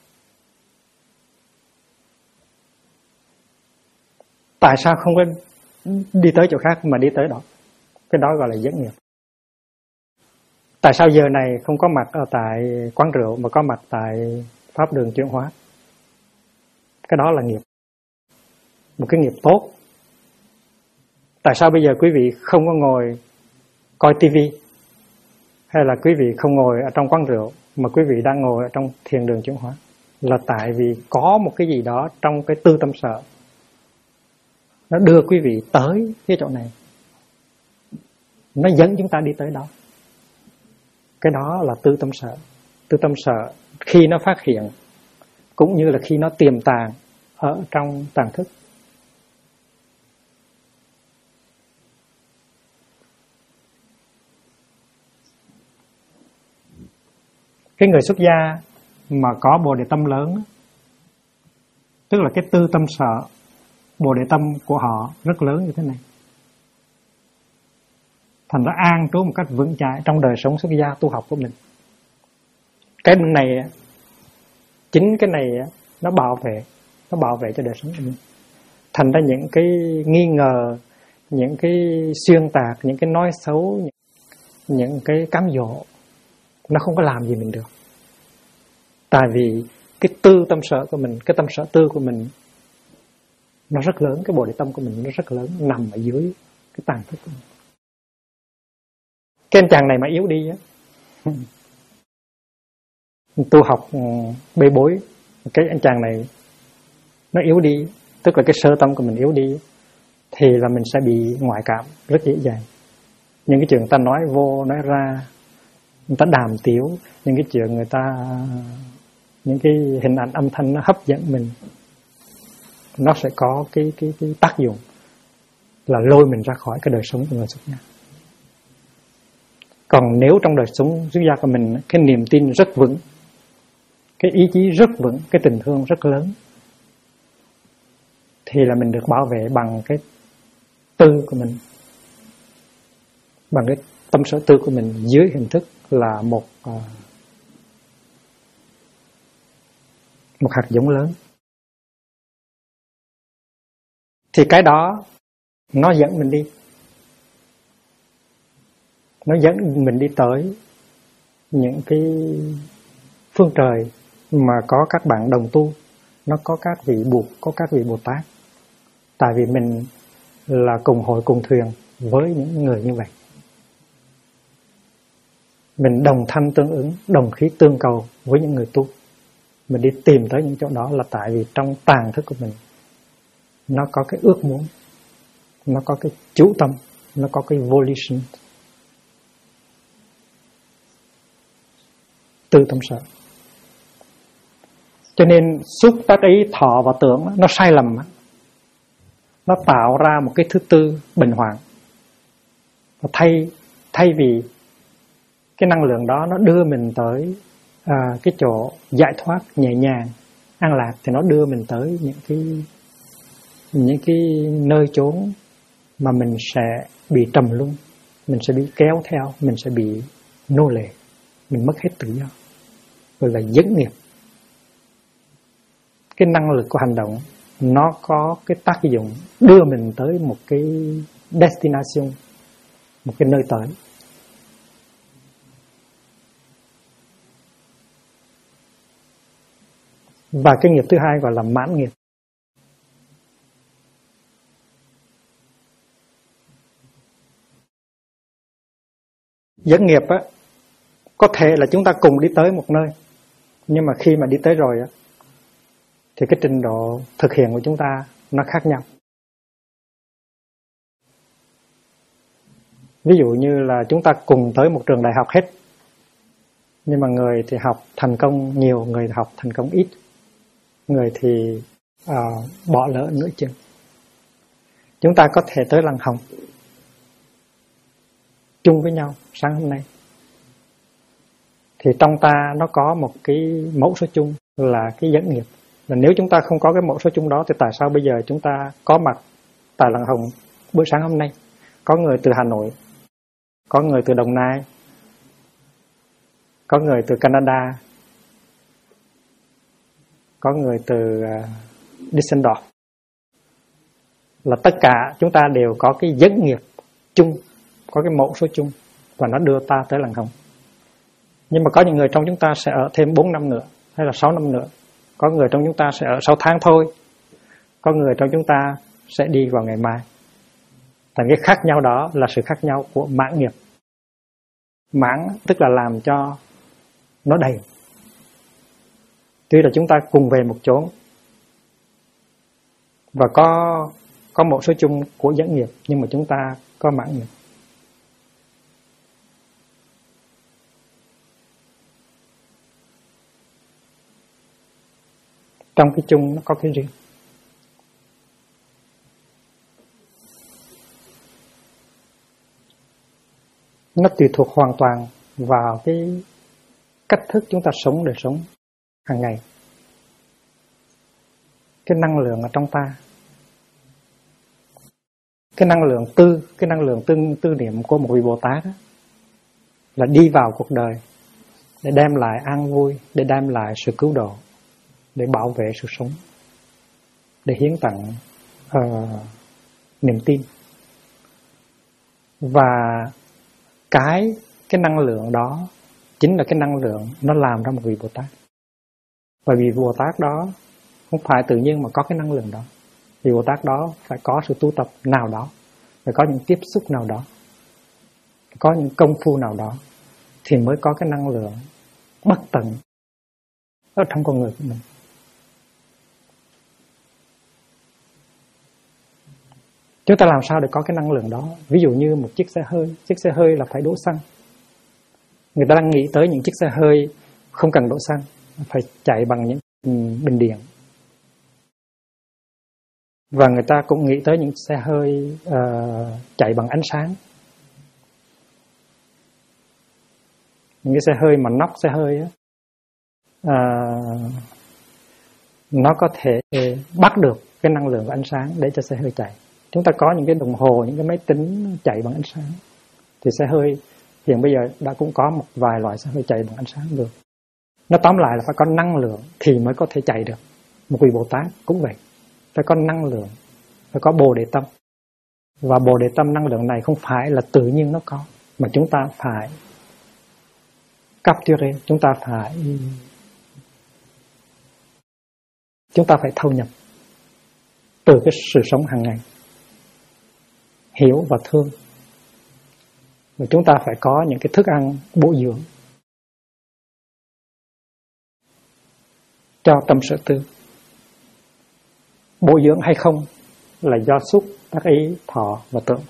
Tại sao không có đi tới chỗ khác mà đi tới đó? Cái đó gọi là dẫn nghiệp. Tại sao giờ này không có mặt ở tại quán rượu mà có mặt tại pháp đường chuyển hóa? Cái đó là nghiệp. Một cái nghiệp tốt. Tại sao bây giờ quý vị không có ngồi coi tivi, hay là quý vị không ngồi ở trong quán rượu mà quý vị đang ngồi ở trong thiền đường chuyển hóa? Là tại vì có một cái gì đó trong cái tư tâm sở nó đưa quý vị tới cái chỗ này, nó dẫn chúng ta đi tới đó. Cái đó là tư tâm sở. Tư tâm sở khi nó phát hiện cũng như là khi nó tiềm tàng ở trong tàng thức. Cái người xuất gia mà có bồ đề tâm lớn, tức là cái tư tâm sở, bồ đề tâm của họ rất lớn như thế này, thành ra an trú một cách vững chãi trong đời sống xuất gia tu học của mình. Cái này, chính cái này nó bảo vệ cho đời sống của mình. Thành ra những cái nghi ngờ, những cái xuyên tạc, những cái nói xấu, những cái cám dỗ, nó không có làm gì mình được. Tại vì cái tư tâm sở của mình, cái tâm sở tư của mình nó rất lớn, cái bồ đề tâm của mình nó rất lớn, nằm ở dưới cái tàng thức của mình. Cái anh chàng này mà yếu đi á, tu học bê bối, cái anh chàng này nó yếu đi, tức là cái sơ tâm của mình yếu đi, thì là mình sẽ bị ngoại cảm rất dễ dàng. Những cái chuyện người ta nói vô nói ra, người ta đàm tiếu, những cái chuyện người ta, những cái hình ảnh âm thanh nó hấp dẫn mình, nó sẽ có cái tác dụng là lôi mình ra khỏi cái đời sống của người xuất gia. Còn nếu trong đời sống xuất gia của mình, cái niềm tin rất vững, cái ý chí rất vững, cái tình thương rất lớn, thì là mình được bảo vệ bằng cái tư của mình, bằng cái tâm sở tư của mình dưới hình thức là một hạt giống lớn. Thì cái đó nó dẫn mình đi, nó dẫn mình đi tới những cái phương trời mà có các bạn đồng tu, nó có các vị Bụt, có các vị Bồ Tát. Tại vì mình là cùng hội cùng thuyền với những người như vậy. Mình đồng thanh tương ứng, đồng khí tương cầu với những người tu. Mình đi tìm tới những chỗ đó là tại vì trong tàng thức của mình nó có cái ước muốn, nó có cái chú tâm, nó có cái volition, tư tâm sở. Cho nên xúc tác ý thọ và tưởng nó sai lầm, nó tạo ra một cái thứ tư bình hoạn. Thay vì cái năng lượng đó nó đưa mình tới cái chỗ giải thoát nhẹ nhàng, an lạc, thì nó đưa mình tới những cái nơi chốn mà mình sẽ bị trầm luân, mình sẽ bị kéo theo, mình sẽ bị nô lệ, mình mất hết tự do, gọi là dẫn nghiệp. Cái năng lực của hành động nó có cái tác dụng đưa mình tới một cái destination, một cái nơi tới. Và cái nghiệp thứ hai gọi là mãn nghiệp. Dẫn nghiệp á, có thể là chúng ta cùng đi tới một nơi, nhưng mà khi mà đi tới rồi á, thì cái trình độ thực hiện của chúng ta nó khác nhau. Ví dụ như là chúng ta cùng tới một trường đại học hết, nhưng mà người thì học thành công nhiều, người thì học thành công ít, người thì bỏ lỡ nửa chừng. chúng ta có thể tới làng Hồng chung với nhau sáng hôm nay. Thì trong ta nó có một cái mẫu số chung là cái dẫn nghiệp. Và nếu chúng ta không có cái mẫu số chung đó thì tại sao bây giờ chúng ta có mặt tại làng Hồng buổi sáng hôm nay? Có người từ Hà Nội, có người từ Đồng Nai, có người từ Canada, có người từ Düsseldorf. Là tất cả chúng ta đều có cái dẫn nghiệp chung, có cái mẫu số chung, và nó đưa ta tới làng Hồng. Nhưng mà có những người trong chúng ta sẽ ở thêm 4 năm nữa, hay là 6 năm nữa. Có người trong chúng ta sẽ ở 6 tháng thôi. Có người trong chúng ta sẽ đi vào ngày mai. Thành cái khác nhau đó là sự khác nhau của mãn nghiệp. Mãn tức là làm cho nó đầy. Tuy là chúng ta cùng về một chỗ và có một số chung của dẫn nghiệp, nhưng mà chúng ta có mãn nghiệp. Trong cái chung nó có cái riêng. Nó tùy thuộc hoàn toàn vào cái cách thức chúng ta sống đời sống hàng ngày. Cái năng lượng ở trong ta, cái năng lượng tư niệm của một vị Bồ Tát đó, là đi vào cuộc đời để đem lại an vui, để đem lại sự cứu độ, để bảo vệ sự sống, để hiến tặng niềm tin. Và cái năng lượng đó chính là cái năng lượng nó làm ra một vị Bồ Tát. Và vị Bồ Tát đó không phải tự nhiên mà có cái năng lượng đó. Vị Bồ Tát đó phải có sự tu tập nào đó, phải có những tiếp xúc nào đó, có những công phu nào đó, thì mới có cái năng lượng bất tận ở trong con người của mình. Chúng ta làm sao để có cái năng lượng đó? Ví dụ như một chiếc xe hơi là phải đổ xăng. Người ta đang nghĩ tới những chiếc xe hơi không cần đổ xăng, phải chạy bằng những bình điện. Và người ta cũng nghĩ tới những xe hơi chạy bằng ánh sáng. Những cái xe hơi mà nóc xe hơi á, nó có thể bắt được cái năng lượng của ánh sáng để cho xe hơi chạy. Chúng ta có những cái đồng hồ, những cái máy tính chạy bằng ánh sáng. Thì xe hơi hiện bây giờ đã cũng có một vài loại xe hơi chạy bằng ánh sáng được. Nó tóm lại là phải có năng lượng thì mới có thể chạy được. Một vị Bồ Tát cũng vậy, phải có năng lượng, phải có Bồ Đề Tâm. Và Bồ Đề Tâm năng lượng này không phải là tự nhiên nó có, mà chúng ta phải capture, chúng ta phải thâu nhập từ cái sự sống hàng ngày, hiểu và thương. Và chúng ta phải có những cái thức ăn bổ dưỡng cho tâm sở tư. Bổ dưỡng hay không là do xúc, tác ý, thọ và tưởng.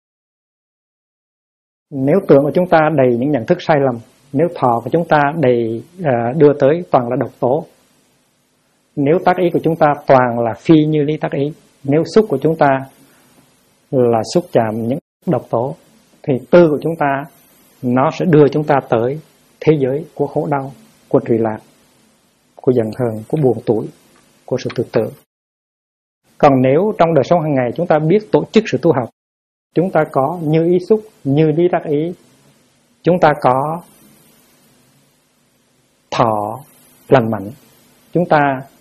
Nếu tưởng của chúng ta đầy những nhận thức sai lầm, nếu thọ của chúng ta đầy đưa tới toàn là độc tố, nếu tác ý của chúng ta toàn là phi như lý tác ý, nếu xúc của chúng ta là xúc chạm những độc tố, thì tư của chúng ta nó sẽ đưa chúng ta tới thế giới của khổ đau, của trì lạc, của giận hờn, của buồn tủi, của sự tự tử. Còn nếu trong đời sống hàng ngày chúng ta biết tổ chức sự tu học, chúng ta có như ý xúc, như lý tác ý, chúng ta có thọ lành mạnh, chúng ta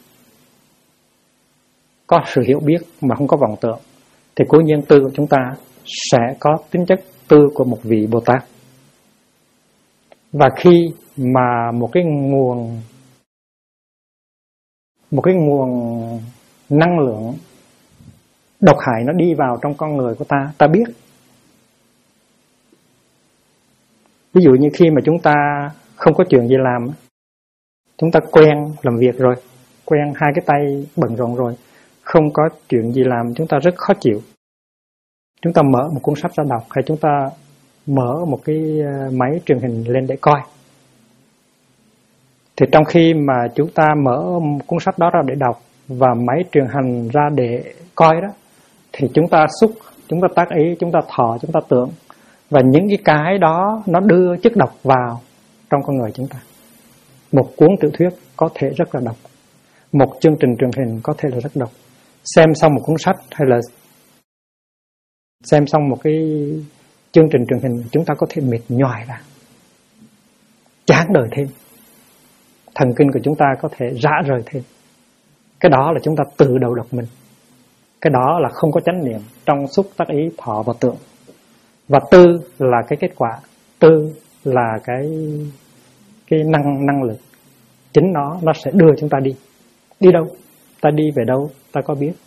có sự hiểu biết mà không có vọng tưởng, thì cố nhiên tư của chúng ta sẽ có tính chất tư của một vị Bồ Tát. Và khi mà một cái nguồn năng lượng độc hại nó đi vào trong con người của ta, ta biết. Ví dụ như khi mà chúng ta không có chuyện gì làm, chúng ta quen làm việc rồi, quen hai cái tay bận rộn rồi, không có chuyện gì làm, chúng ta rất khó chịu. Chúng ta mở một cuốn sách ra đọc, hay chúng ta mở một cái máy truyền hình lên để coi. Thì trong khi mà chúng ta mở cuốn sách đó ra để đọc và máy truyền hình ra để coi đó, thì chúng ta xúc, chúng ta tác ý, chúng ta thọ, chúng ta tưởng. Và những cái đó nó đưa chất độc vào trong con người chúng ta. Một cuốn tiểu thuyết có thể rất là độc, một chương trình truyền hình có thể là rất độc. Xem xong một cuốn sách hay là xem xong một cái chương trình truyền hình, chúng ta có thể mệt nhoài ra, chán đời thêm, thần kinh của chúng ta có thể rã rời thêm. Cái đó là chúng ta tự đầu độc mình. Cái đó là không có chánh niệm trong xúc tác ý thọ và tưởng. Và tư là cái kết quả, tư là cái năng lực. Chính nó sẽ đưa chúng ta đi. Đi đâu? Ta đi về đâu? Ta có biết?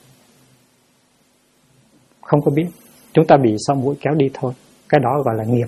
Không có biết. Chúng ta bị sao mũi kéo đi thôi. Cái đó gọi là nghiệp.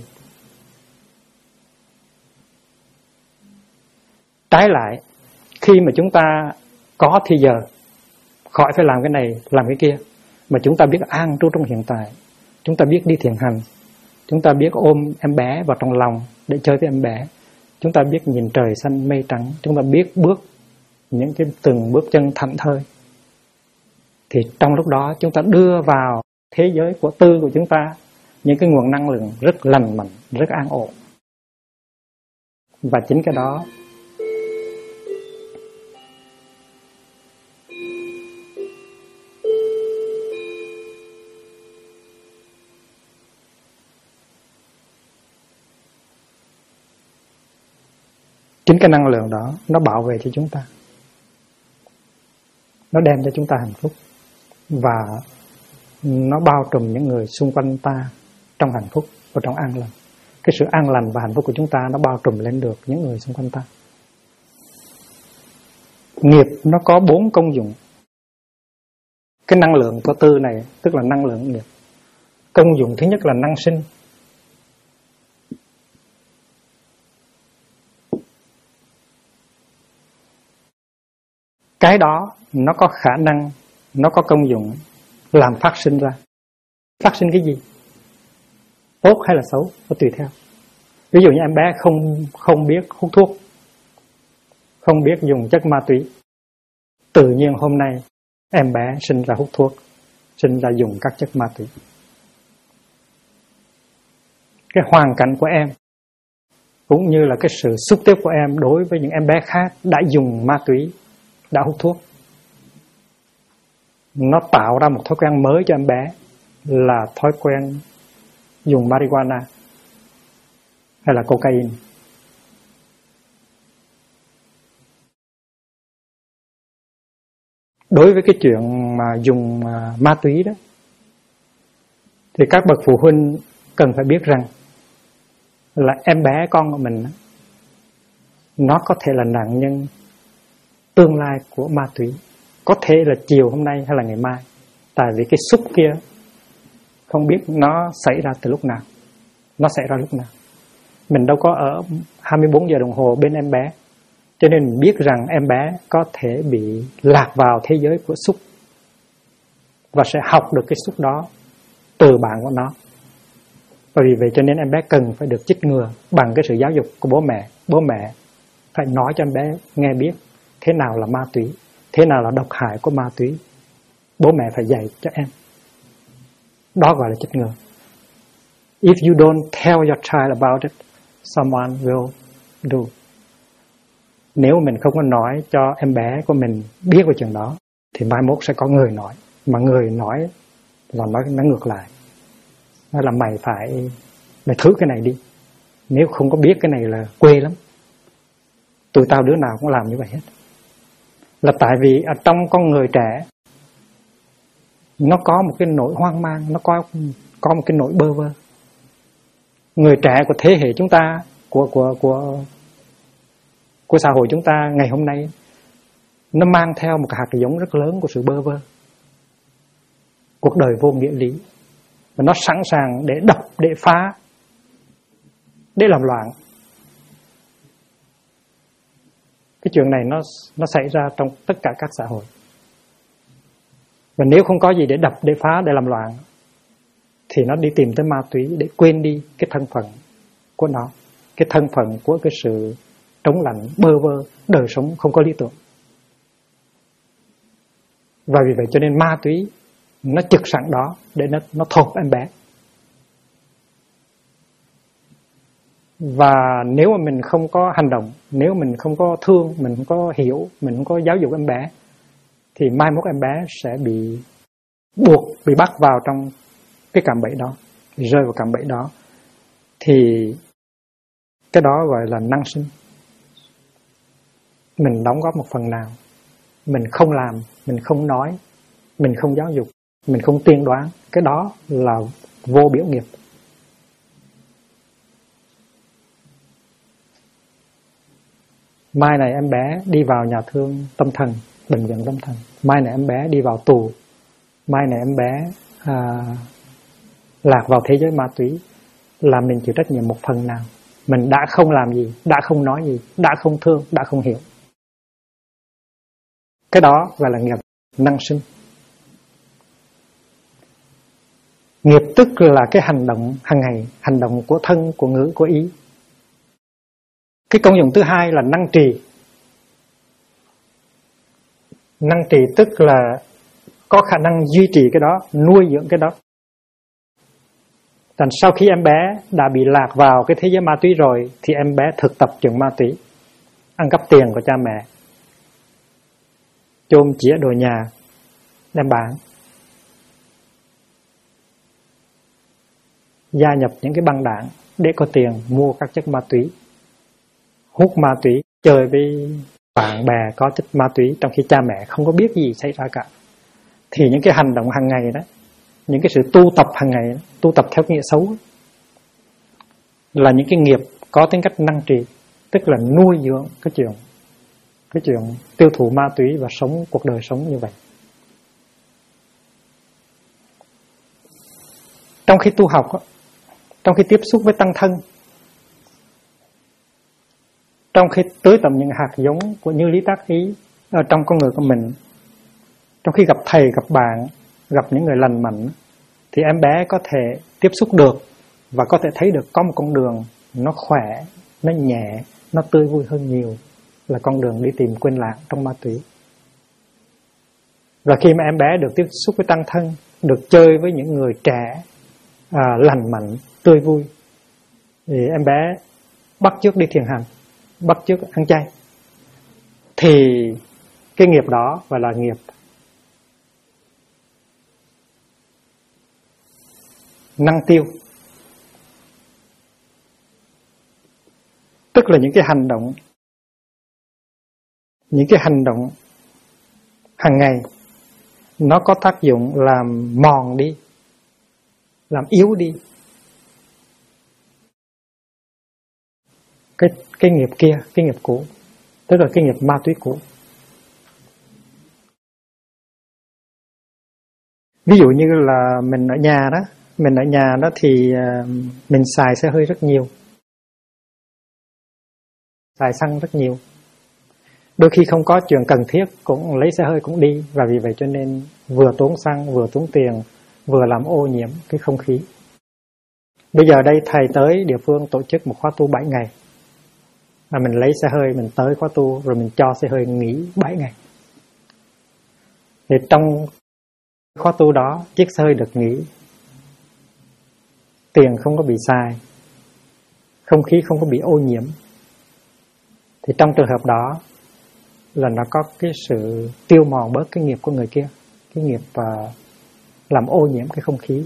Trái lại, khi mà chúng ta có thì giờ, khỏi phải làm cái này, làm cái kia, mà chúng ta biết an trú trong hiện tại, chúng ta biết đi thiền hành, chúng ta biết ôm em bé vào trong lòng để chơi với em bé, chúng ta biết nhìn trời xanh mây trắng, chúng ta biết bước những cái từng bước chân thảnh thơi, thì trong lúc đó chúng ta đưa vào thế giới của tư của chúng ta những cái nguồn năng lượng rất lành mạnh, rất an ổn. Và chính cái đó chính cái năng lượng đó nó bảo vệ cho chúng ta, nó đem cho chúng ta hạnh phúc, và nó bao trùm những người xung quanh ta trong hạnh phúc và trong an lành. Cái sự an lành và hạnh phúc của chúng ta nó bao trùm lên được những người xung quanh ta. Nghiệp nó có 4 công dụng. Cái năng lượng của tư này tức là năng lượng nghiệp. Công dụng thứ nhất là năng sinh. Cái đó nó có khả năng, nó có công dụng làm phát sinh ra. Phát sinh cái gì? Tốt hay là xấu? Nó tùy theo. Ví dụ như em bé không biết hút thuốc, không biết dùng chất ma túy, tự nhiên hôm nay em bé sinh ra hút thuốc, sinh ra dùng các chất ma túy. Cái hoàn cảnh của em cũng như là cái sự xúc tiếp của em đối với những em bé khác đã dùng ma túy, đã hút thuốc, nó tạo ra một thói quen mới cho em bé là thói quen dùng marijuana hay là cocaine. Đối với cái chuyện mà dùng ma túy đó, thì các bậc phụ huynh cần phải biết rằng là em bé con của mình nó có thể là nạn nhân tương lai của ma túy. Có thể là chiều hôm nay hay là ngày mai. Tại vì cái xúc kia không biết nó xảy ra từ lúc nào, nó xảy ra lúc nào. Mình đâu có ở 24 giờ đồng hồ bên em bé, cho nên mình biết rằng em bé có thể bị lạc vào thế giới của xúc và sẽ học được cái xúc đó từ bạn của nó. Và vì vậy cho nên em bé cần phải được chích ngừa bằng cái sự giáo dục của bố mẹ. Bố mẹ phải nói cho em bé nghe biết thế nào là ma túy, thế nào là độc hại của ma túy. Bố mẹ phải dạy cho em. Đó gọi là chích ngừa. If you don't tell your child about it, someone will do. Nếu mình không có nói cho em bé của mình biết về chuyện đó, thì mai mốt sẽ có người nói. Mà người nói là nó ngược lại. Nói là mày thử cái này đi. Nếu không có biết cái này là quê lắm. Tụi tao đứa nào cũng làm như vậy hết. Là tại vì ở trong con người trẻ nó có một cái nỗi hoang mang, nó có một cái nỗi bơ vơ. Người trẻ của thế hệ chúng ta, của xã hội chúng ta ngày hôm nay, nó mang theo một hạt giống rất lớn của sự bơ vơ, cuộc đời vô nghĩa lý, và nó sẵn sàng để đập, để phá, để làm loạn. Cái chuyện này nó xảy ra trong tất cả các xã hội. Và nếu không có gì để đập, để phá, để làm loạn, thì nó đi tìm tới ma túy để quên đi cái thân phận của nó, cái thân phận của cái sự trống lạnh, bơ vơ, đời sống không có lý tưởng. Và vì vậy cho nên ma túy nó trực sẵn đó để nó thộp em bé. Và nếu mà mình không có hành động, nếu mình không có thương, mình không có hiểu, mình không có giáo dục em bé, thì mai mốt em bé sẽ bị buộc, bị bắt vào trong cái cạm bẫy đó, rơi vào cạm bẫy đó. Thì cái đó gọi là năng sinh. Mình đóng góp một phần nào, mình không làm, mình không nói, mình không giáo dục, mình không tiên đoán, cái đó là vô biểu nghiệp. Mai này em bé đi vào nhà thương tâm thần, bệnh viện tâm thần. Mai này em bé đi vào tù. Mai này em bé lạc vào thế giới ma túy, là mình chịu trách nhiệm một phần nào. Mình đã không làm gì, đã không nói gì, đã không thương, đã không hiểu. Cái đó gọi là nghiệp năng sinh. Nghiệp tức là cái hành động hàng ngày, hành động của thân, của ngữ, của ý. Cái công dụng thứ hai là năng trì. Năng trì tức là có khả năng duy trì cái đó, nuôi dưỡng cái đó. Thành sau khi em bé đã bị lạc vào cái thế giới ma túy rồi, thì em bé thực tập chuyện ma túy, ăn cắp tiền của cha mẹ, chôm chĩa đồ nhà, đem bán, gia nhập những cái băng đảng để có tiền mua các chất ma túy, hút ma túy, chơi với bạn bè có chất ma túy, trong khi cha mẹ không có biết gì xảy ra cả. Thì những cái hành động hàng ngày đó, những cái sự tu tập hàng ngày, tu tập theo nghĩa xấu, là những cái nghiệp có tính cách năng trì, tức là nuôi dưỡng cái chuyện tiêu thụ ma túy và sống cuộc đời sống như vậy. Trong khi tu học, trong khi tiếp xúc với tăng thân, trong khi tưới tầm những hạt giống của như lý tác ý ở trong con người của mình, trong khi gặp thầy, gặp bạn, gặp những người lành mạnh, thì em bé có thể tiếp xúc được và có thể thấy được có một con đường nó khỏe, nó nhẹ, nó tươi vui hơn nhiều là con đường đi tìm quên lãng trong ma túy. Và khi mà em bé được tiếp xúc với tăng thân, được chơi với những người trẻ, lành mạnh, tươi vui, thì em bé bắt chước đi thiền hành, bắt chước ăn chay, thì cái nghiệp đó gọi là nghiệp năng tiêu. Tức là những cái hành động hàng ngày nó có tác dụng làm mòn đi, làm yếu đi cái nghiệp kia, cái nghiệp cũ, tức là cái nghiệp ma túy cũ. Ví dụ như là mình ở nhà đó thì mình xài xe hơi rất nhiều, xài xăng rất nhiều. Đôi khi không có chuyện cần thiết cũng lấy xe hơi cũng đi, và vì vậy cho nên vừa tốn xăng, vừa tốn tiền, vừa làm ô nhiễm cái không khí. Bây giờ đây thầy tới địa phương tổ chức một khóa tu 7 ngày, mà mình lấy xe hơi mình tới khóa tu rồi mình cho xe hơi nghỉ 7 ngày. Thì trong khóa tu đó, chiếc xe hơi được nghỉ, tiền không có bị xài, không khí không có bị ô nhiễm, thì trong trường hợp đó là nó có cái sự tiêu mòn bớt cái nghiệp của người kia, cái nghiệp làm ô nhiễm cái không khí.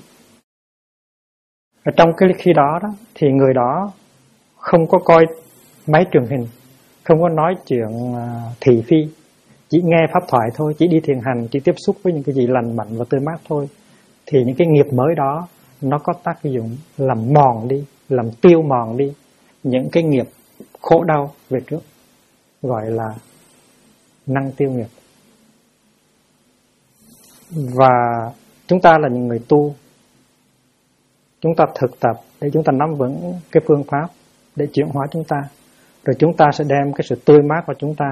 Ở trong cái khi đó thì người đó không có coi máy truyền hình, không có nói chuyện thị phi, chỉ nghe pháp thoại thôi, chỉ đi thiền hành, chỉ tiếp xúc với những cái gì lành mạnh và tươi mát thôi. Thì những cái nghiệp mới đó nó có tác dụng làm mòn đi, làm tiêu mòn đi những cái nghiệp khổ đau về trước, gọi là năng tiêu nghiệp. Và chúng ta là những người tu, chúng ta thực tập để chúng ta nắm vững cái phương pháp để chuyển hóa chúng ta, rồi chúng ta sẽ đem cái sự tươi mát vào chúng ta,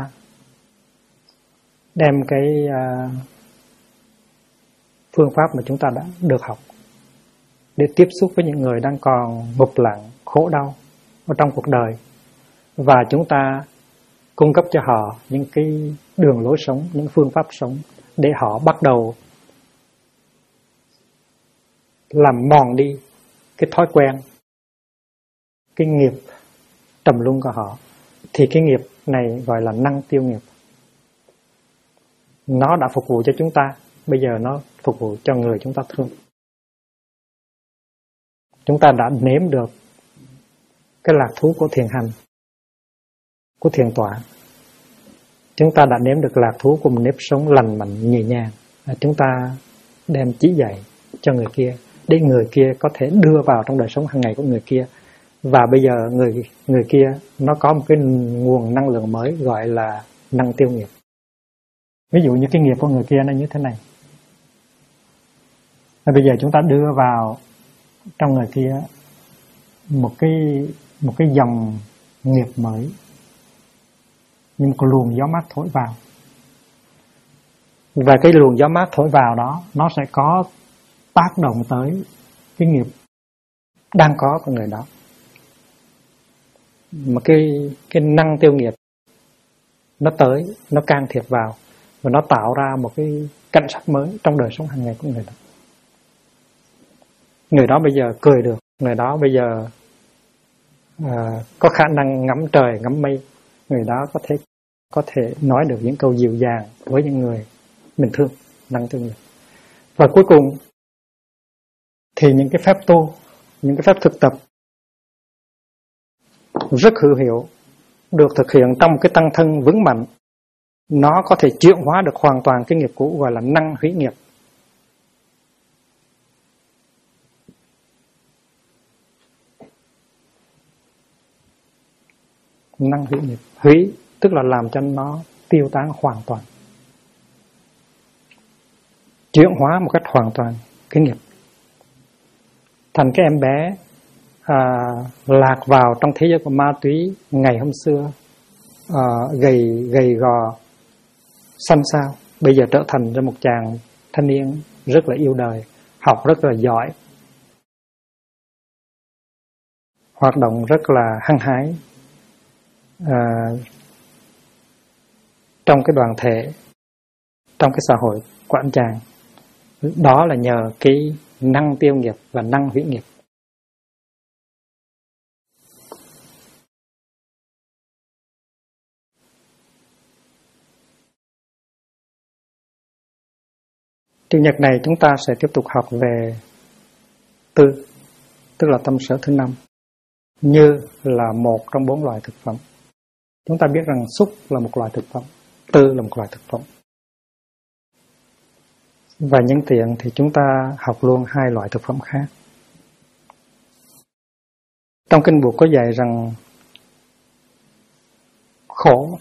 đem cái phương pháp mà chúng ta đã được học để tiếp xúc với những người đang còn ngục lặng, khổ đau ở trong cuộc đời, và chúng ta cung cấp cho họ những cái đường lối sống, những phương pháp sống để họ bắt đầu làm mòn đi cái thói quen, cái nghiệp trầm luân của họ, thì cái nghiệp này gọi là năng tiêu nghiệp. Nó đã phục vụ cho chúng ta, bây giờ nó phục vụ cho người chúng ta thương. Chúng ta đã nếm được cái lạc thú của thiền hành, của thiền tọa. Chúng ta đã nếm được lạc thú của một nếp sống lành mạnh nhẹ nhàng. Chúng ta đem chỉ dạy cho người kia, để người kia có thể đưa vào trong đời sống hàng ngày của người kia. Và bây giờ người kia nó có một cái nguồn năng lượng mới gọi là năng tiêu nghiệp. Ví dụ như cái nghiệp của người kia nó như thế này. Và bây giờ chúng ta đưa vào trong người kia một cái dòng nghiệp mới, như một luồng gió mát thổi vào. Và cái luồng gió mát thổi vào đó, nó sẽ có tác động tới cái nghiệp đang có của người đó. Mà cái năng tiêu nghiệp nó tới, nó can thiệp vào và nó tạo ra một cái cảnh sắc mới trong đời sống hàng ngày của người đó. Người đó bây giờ cười được, người đó bây giờ có khả năng ngắm trời, ngắm mây, người đó có thể nói được những câu dịu dàng với những người mình thương, năng tiêu nghiệp. Và cuối cùng thì những cái phép tu, những cái phép thực tập rất hữu hiệu, được thực hiện trong cái tăng thân vững mạnh, nó có thể chuyển hóa được hoàn toàn cái nghiệp cũ, gọi là năng hủy nghiệp. Năng hủy nghiệp, hủy tức là làm cho nó tiêu tán hoàn toàn, chuyển hóa một cách hoàn toàn cái nghiệp. Thành cái em bé lạc vào trong thế giới của ma túy ngày hôm xưa, gầy gò, xanh xao, bây giờ trở thành ra một chàng thanh niên rất là yêu đời, học rất là giỏi, hoạt động rất là hăng hái trong cái đoàn thể, trong cái xã hội của anh chàng. Đó là nhờ cái năng tiêu nghiệp và năng hủy nghiệp. Chủ nhật này chúng ta sẽ tiếp tục học về tư, tức là tâm sở thứ 5, như là một trong 4 loại thực phẩm. Chúng ta biết rằng xúc là một loại thực phẩm, tư là một loại thực phẩm. Và nhân tiện thì chúng ta học luôn 2 loại thực phẩm khác. Trong kinh Buộc có dạy rằng khổ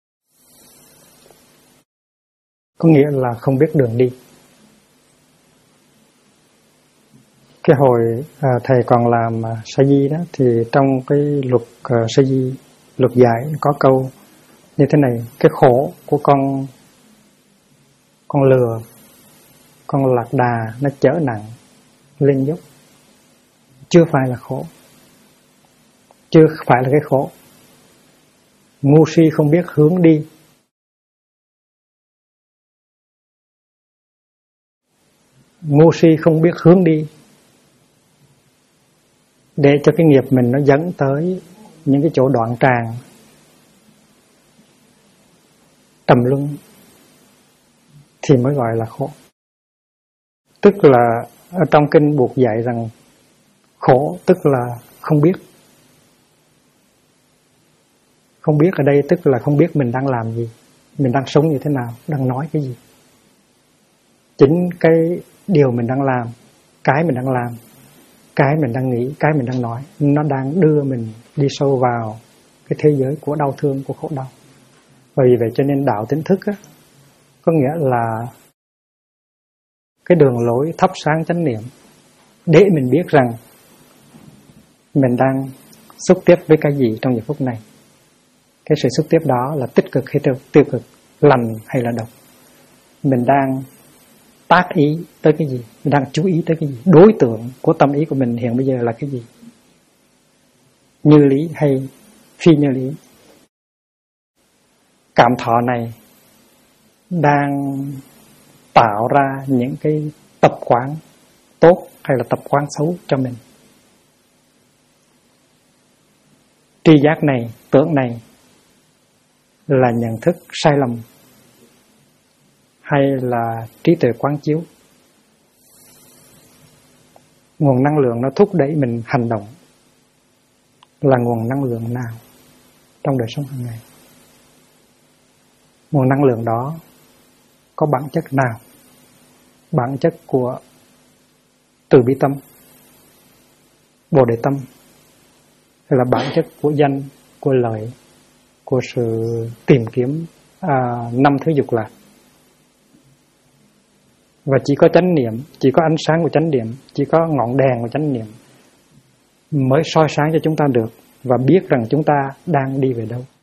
có nghĩa là không biết đường đi. Cái hồi thầy còn làm sa di đó, thì trong cái luật sa di, luật dạy có câu như thế này: cái khổ của con lừa, con lạc đà nó chở nặng lên dốc chưa phải là khổ, chưa phải là cái khổ. Ngu si không biết hướng đi, ngu si không biết hướng đi để cho cái nghiệp mình nó dẫn tới những cái chỗ đoạn tràng trầm luân thì mới gọi là khổ. Tức là ở trong kinh Buộc dạy rằng khổ tức là không biết. Không biết ở đây tức là không biết mình đang làm gì, mình đang sống như thế nào, đang nói cái gì. Chính cái điều mình đang làm, cái mình đang làm, cái mình đang nghĩ, cái mình đang nói, nó đang đưa mình đi sâu vào cái thế giới của đau thương, của khổ đau. Và vì vậy cho nên đạo tỉnh thức á, có nghĩa là cái đường lối thắp sáng chánh niệm để mình biết rằng mình đang xúc tiếp với cái gì trong giờ phút này. Cái sự xúc tiếp đó là tích cực hay tiêu cực, lành hay là độc. Mình đang tác ý tới cái gì, mình đang chú ý tới cái gì, đối tượng của tâm ý của mình hiện bây giờ là cái gì, như lý hay phi như lý. Cảm thọ này đang tạo ra những cái tập quán tốt hay là tập quán xấu cho mình. Tri giác này, tưởng này là nhận thức sai lầm hay là trí tuệ quán chiếu? Nguồn năng lượng nó thúc đẩy mình hành động là nguồn năng lượng nào trong đời sống hàng ngày? Nguồn năng lượng đó có bản chất nào? Bản chất của từ bi tâm, bồ đề tâm, hay là bản chất của danh, của lợi, của sự tìm kiếm 5 thứ dục lạc? Và chỉ có chánh niệm, chỉ có ánh sáng của chánh niệm, chỉ có ngọn đèn của chánh niệm mới soi sáng cho chúng ta được và biết rằng chúng ta đang đi về đâu.